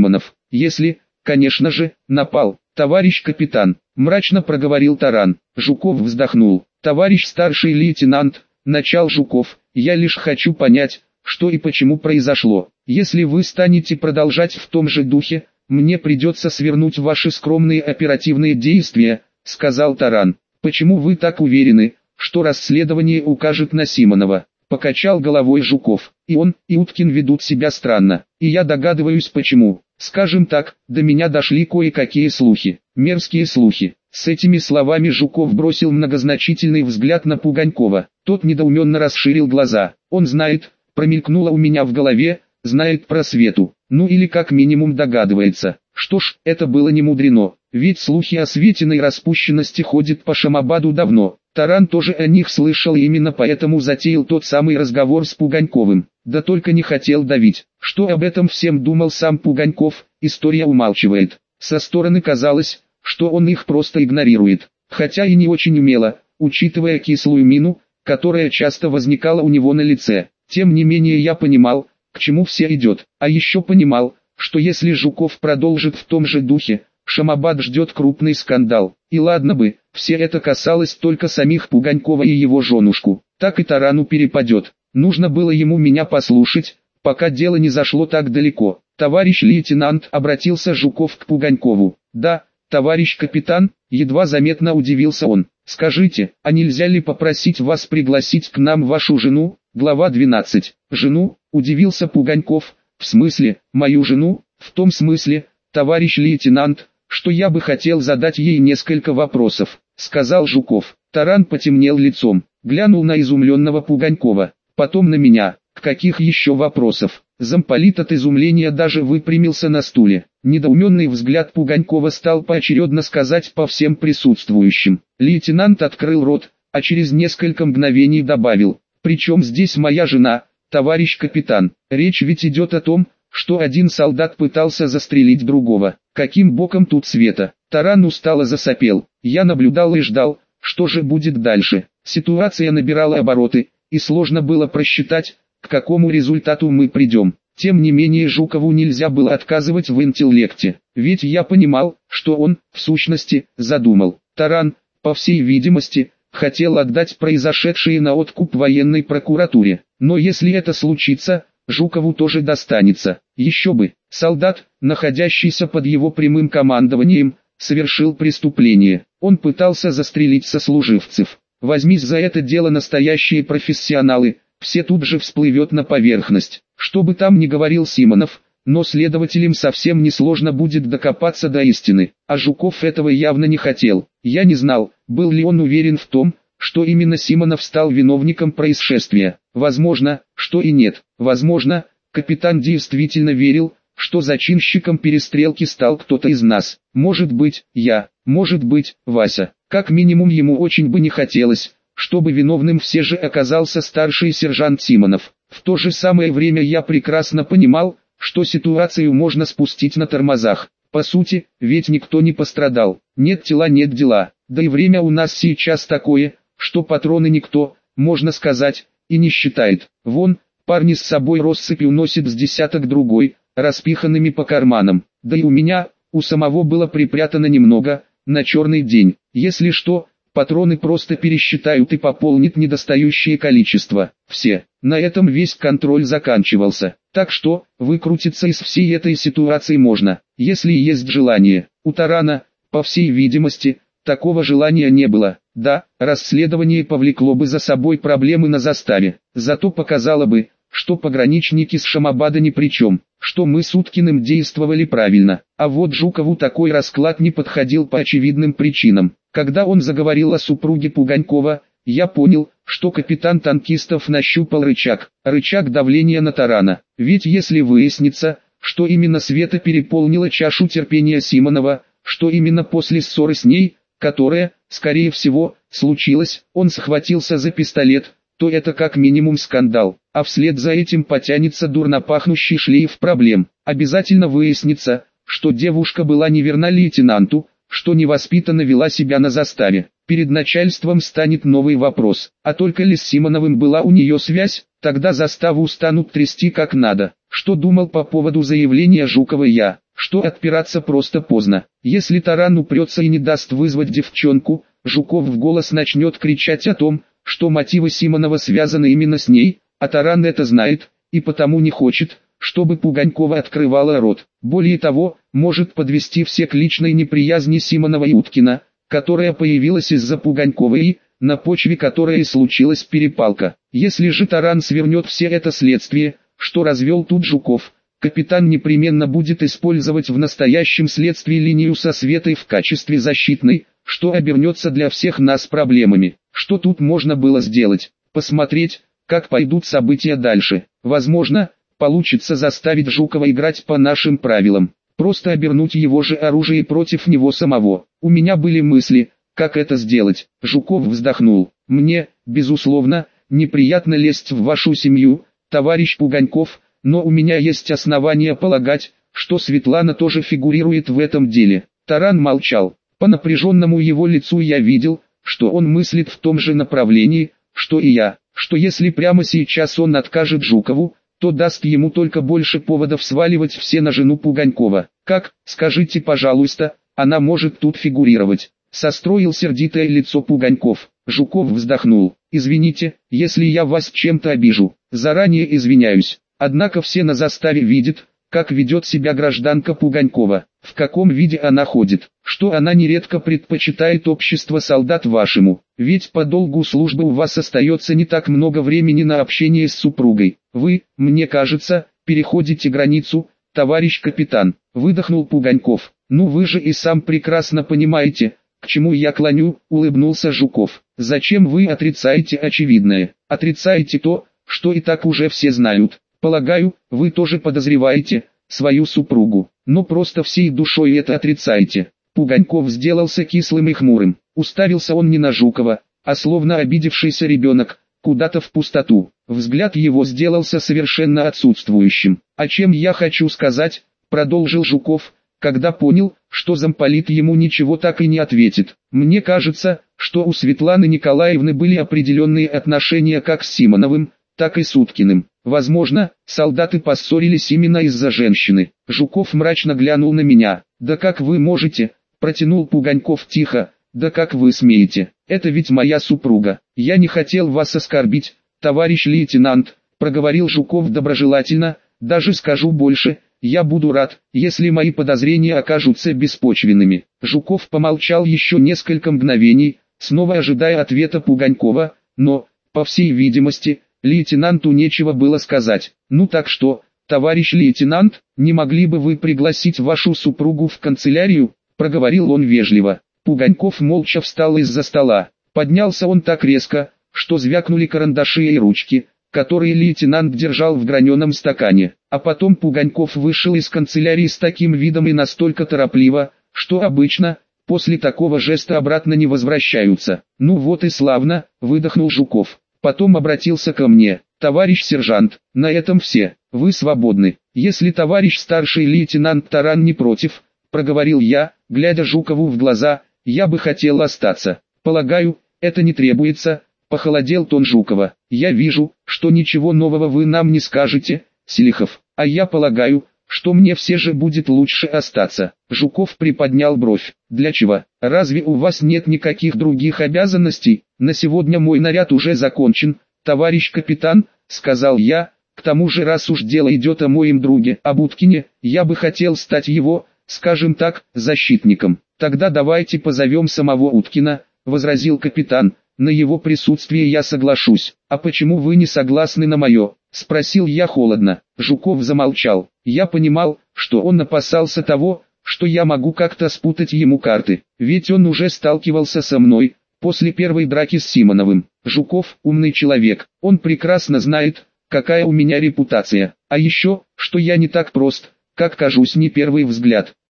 S1: если, конечно же, напал. Товарищ капитан, мрачно проговорил Таран. Жуков вздохнул. Товарищ старший лейтенант, начал Жуков, я лишь хочу понять, что и почему произошло. Если вы станете продолжать в том же духе, мне придется свернуть ваши скромные оперативные действия, сказал Таран. Почему вы так уверены, что расследование укажет на Симонова? Покачал головой Жуков. И он, и Уткин ведут себя странно, и я догадываюсь почему. Скажем так, до меня дошли кое-какие слухи, мерзкие слухи. С этими словами Жуков бросил многозначительный взгляд на Пуганькова. Тот недоуменно расширил глаза. Он знает, промелькнуло у меня в голове, знает про Свету. Ну или как минимум догадывается. Что ж, это было не мудрено, ведь слухи о Светиной распущенности ходят по Шамабаду давно. Таран тоже о них слышал и именно поэтому затеял тот самый разговор с Пуганьковым. Да только не хотел давить. Что об этом всем думал сам Пуганьков, история умалчивает. Со стороны казалось, что он их просто игнорирует, хотя и не очень умело, учитывая кислую мину, которая часто возникала у него на лице. Тем не менее я понимал, к чему все идет, а еще понимал, что если Жуков продолжит в том же духе, Шамабад ждет крупный скандал. И ладно бы, все это касалось только самих Пуганькова и его женушку, так и Тарану перепадет. Нужно было ему меня послушать, пока дело не зашло так далеко. Товарищ лейтенант, обратился Жуков к Пуганькову. Да, товарищ капитан, едва заметно удивился он. Скажите, а нельзя ли попросить вас пригласить к нам вашу жену? Глава 12. Жену? Удивился Пуганьков. В смысле, мою жену? В том смысле, товарищ лейтенант, что я бы хотел задать ей несколько вопросов, сказал Жуков. Таран потемнел лицом, глянул на изумленного Пуганькова, потом на меня. Каких еще вопросов? Замполит от изумления даже выпрямился на стуле. Недоуменный взгляд Пуганькова стал поочередно сказать по всем присутствующим. Лейтенант открыл рот, а через несколько мгновений добавил: «Причем здесь моя жена, товарищ капитан? Речь ведь идет о том, что один солдат пытался застрелить другого. Каким боком тут Света?» Таран устало засопел. Я наблюдал и ждал, что же будет дальше. Ситуация набирала обороты, и сложно было просчитать, к какому результату мы придем. Тем не менее Жукову нельзя было отказывать в интеллекте, ведь я понимал, что он, в сущности, задумал. Таран, по всей видимости, хотел отдать произошедшее на откуп военной прокуратуре, но если это случится, Жукову тоже достанется. Еще бы, солдат, находящийся под его прямым командованием, совершил преступление. Он пытался застрелить сослуживцев. Возьмись за это дело настоящие профессионалы, все тут же всплывет на поверхность. Что бы там ни говорил Симонов, но следователям совсем несложно будет докопаться до истины, а Жуков этого явно не хотел. Я не знал, был ли он уверен в том, что именно Симонов стал виновником происшествия. Возможно, что и нет. Возможно, капитан действительно верил, что зачинщиком перестрелки стал кто-то из нас. Может быть, я, может быть, Вася. Как минимум ему очень бы не хотелось, чтобы виновным все же оказался старший сержант Симонов. В то же самое время я прекрасно понимал, что ситуацию можно спустить на тормозах. По сути, ведь никто не пострадал. Нет тела, нет дела. Да и время у нас сейчас такое, что патроны никто, можно сказать, и не считает. Вон, парни с собой россыпью носят с десяток другой, распиханными по карманам. Да и у меня, у самого было припрятано немного, на черный день. Если что, патроны просто пересчитают и пополнят недостающее количество. Все. На этом весь контроль заканчивался. Так что, выкрутиться из всей этой ситуации можно, если есть желание. У Тарана, по всей видимости, такого желания не было. Да, расследование повлекло бы за собой проблемы на заставе. Зато показало бы, что пограничники с Шамабада ни при чем, что мы с Уткиным действовали правильно. А вот Жукову такой расклад не подходил по очевидным причинам. Когда он заговорил о супруге Пуганькова, я понял, что капитан танкистов нащупал рычаг давления на Тарана. Ведь если выяснится, что именно Света переполнила чашу терпения Симонова, что именно после ссоры с ней, которая, скорее всего, случилась, он схватился за пистолет, то это как минимум скандал, а вслед за этим потянется дурно пахнущий шлейф проблем. Обязательно выяснится, что девушка была неверна лейтенанту, что невоспитанно вела себя на заставе. Перед начальством станет новый вопрос, а только ли с Симоновым была у нее связь, тогда заставу станут трясти как надо. Что думал по поводу заявления Жукова я? что отпираться просто поздно. Если таран упрется и не даст вызвать девчонку, Жуков в голос начнет кричать о том, что мотивы Симонова связаны именно с ней, а таран это знает, и потому не хочет, чтобы Пуганькова открывала рот. Более того, может подвести все к личной неприязни Симонова и Уткина, которая появилась из-за Пуганьковой и, на почве которой и случилась перепалка. Если же таран свернет все это следствие, что развел тут Жуков, капитан непременно будет использовать в настоящем следствии линию со Светой в качестве защитной, что обернется для всех нас проблемами. Что тут можно было сделать? Посмотреть, как пойдут события дальше. Возможно, получится заставить Жукова играть по нашим правилам. Просто обернуть его же оружие против него самого. У меня были мысли, как это сделать. Жуков вздохнул. Мне, безусловно, неприятно лезть в вашу семью, товарищ Пуганьков, но у меня есть основания полагать, что Светлана тоже фигурирует в этом деле. Таран молчал. По напряженному его лицу я видел, что он мыслит в том же направлении, что и я, что если прямо сейчас он откажет Жукову, то даст ему только больше поводов сваливать все на жену Пуганькова. Как, скажите пожалуйста, она может тут фигурировать? Состроил сердитое лицо Пуганьков. Жуков вздохнул. Извините, если я вас чем-то обижу. Заранее извиняюсь. Однако все на заставе видят, как ведет себя гражданка Пуганькова, в каком виде она ходит, что она нередко предпочитает общество солдат вашему, ведь по долгу службы у вас остается не так много времени на общение с супругой. Вы, мне кажется, переходите границу, товарищ капитан, выдохнул Пуганьков. Ну вы же и сам прекрасно понимаете, к чему я клоню, улыбнулся Жуков. Зачем вы отрицаете очевидное? Отрицаете то, что и так уже все знают. Полагаю, вы тоже подозреваете свою супругу, но просто всей душой это отрицаете. Пуганьков сделался кислым и хмурым. Уставился он не на Жукова, а словно обидевшийся ребенок, куда-то в пустоту. Взгляд его сделался совершенно отсутствующим. «А чем я хочу сказать?» — продолжил Жуков, когда понял, что замполит ему ничего так и не ответит. «Мне кажется, что у Светланы Николаевны были определенные отношения как с Симоновым, так и с Уткиным. Возможно, солдаты поссорились именно из-за женщины». Жуков мрачно глянул на меня. «Да как вы можете?» — протянул Пуганьков тихо. «Да как вы смеете? Это ведь моя супруга. Я не хотел вас оскорбить, товарищ лейтенант», — проговорил Жуков доброжелательно. «Даже скажу больше, я буду рад, если мои подозрения окажутся беспочвенными». Жуков помолчал еще несколько мгновений, снова ожидая ответа Пуганькова, но, по всей видимости, лейтенанту нечего было сказать. «Ну так что, товарищ лейтенант, не могли бы вы пригласить вашу супругу в канцелярию?» — проговорил он вежливо. Пуганьков молча встал из-за стола. Поднялся он так резко, что звякнули карандаши и ручки, которые лейтенант держал в граненом стакане. А потом Пуганьков вышел из канцелярии с таким видом и настолько торопливо, что обычно, после такого жеста обратно не возвращаются. «Ну вот и славно», — выдохнул Жуков. Потом обратился ко мне. «Товарищ сержант, на этом все, вы свободны. Если товарищ старший лейтенант Таран не против», — проговорил я, глядя Жукову в глаза, — «я бы хотел остаться». «Полагаю, это не требуется», — похолодел тон Жукова. «Я вижу, что ничего нового вы нам не скажете, Селихов, а я полагаю, что мне все же будет лучше остаться». Жуков приподнял бровь. «Для чего? Разве у вас нет никаких других обязанностей? На сегодня мой наряд уже закончен, товарищ капитан», — сказал я. «К тому же раз уж дело идет о моем друге, об Уткине, я бы хотел стать его, скажем так, защитником». «Тогда давайте позовем самого Уткина», — возразил капитан. «На его присутствие я соглашусь». «А почему вы не согласны на мое?» — спросил я холодно. Жуков замолчал. Я понимал, что он опасался того, что я могу как-то спутать ему карты. Ведь он уже сталкивался со мной, после первой драки с Симоновым. Жуков — умный человек. Он прекрасно знает, какая у меня репутация. А еще, что я не так прост, как кажусь не первый взгляд.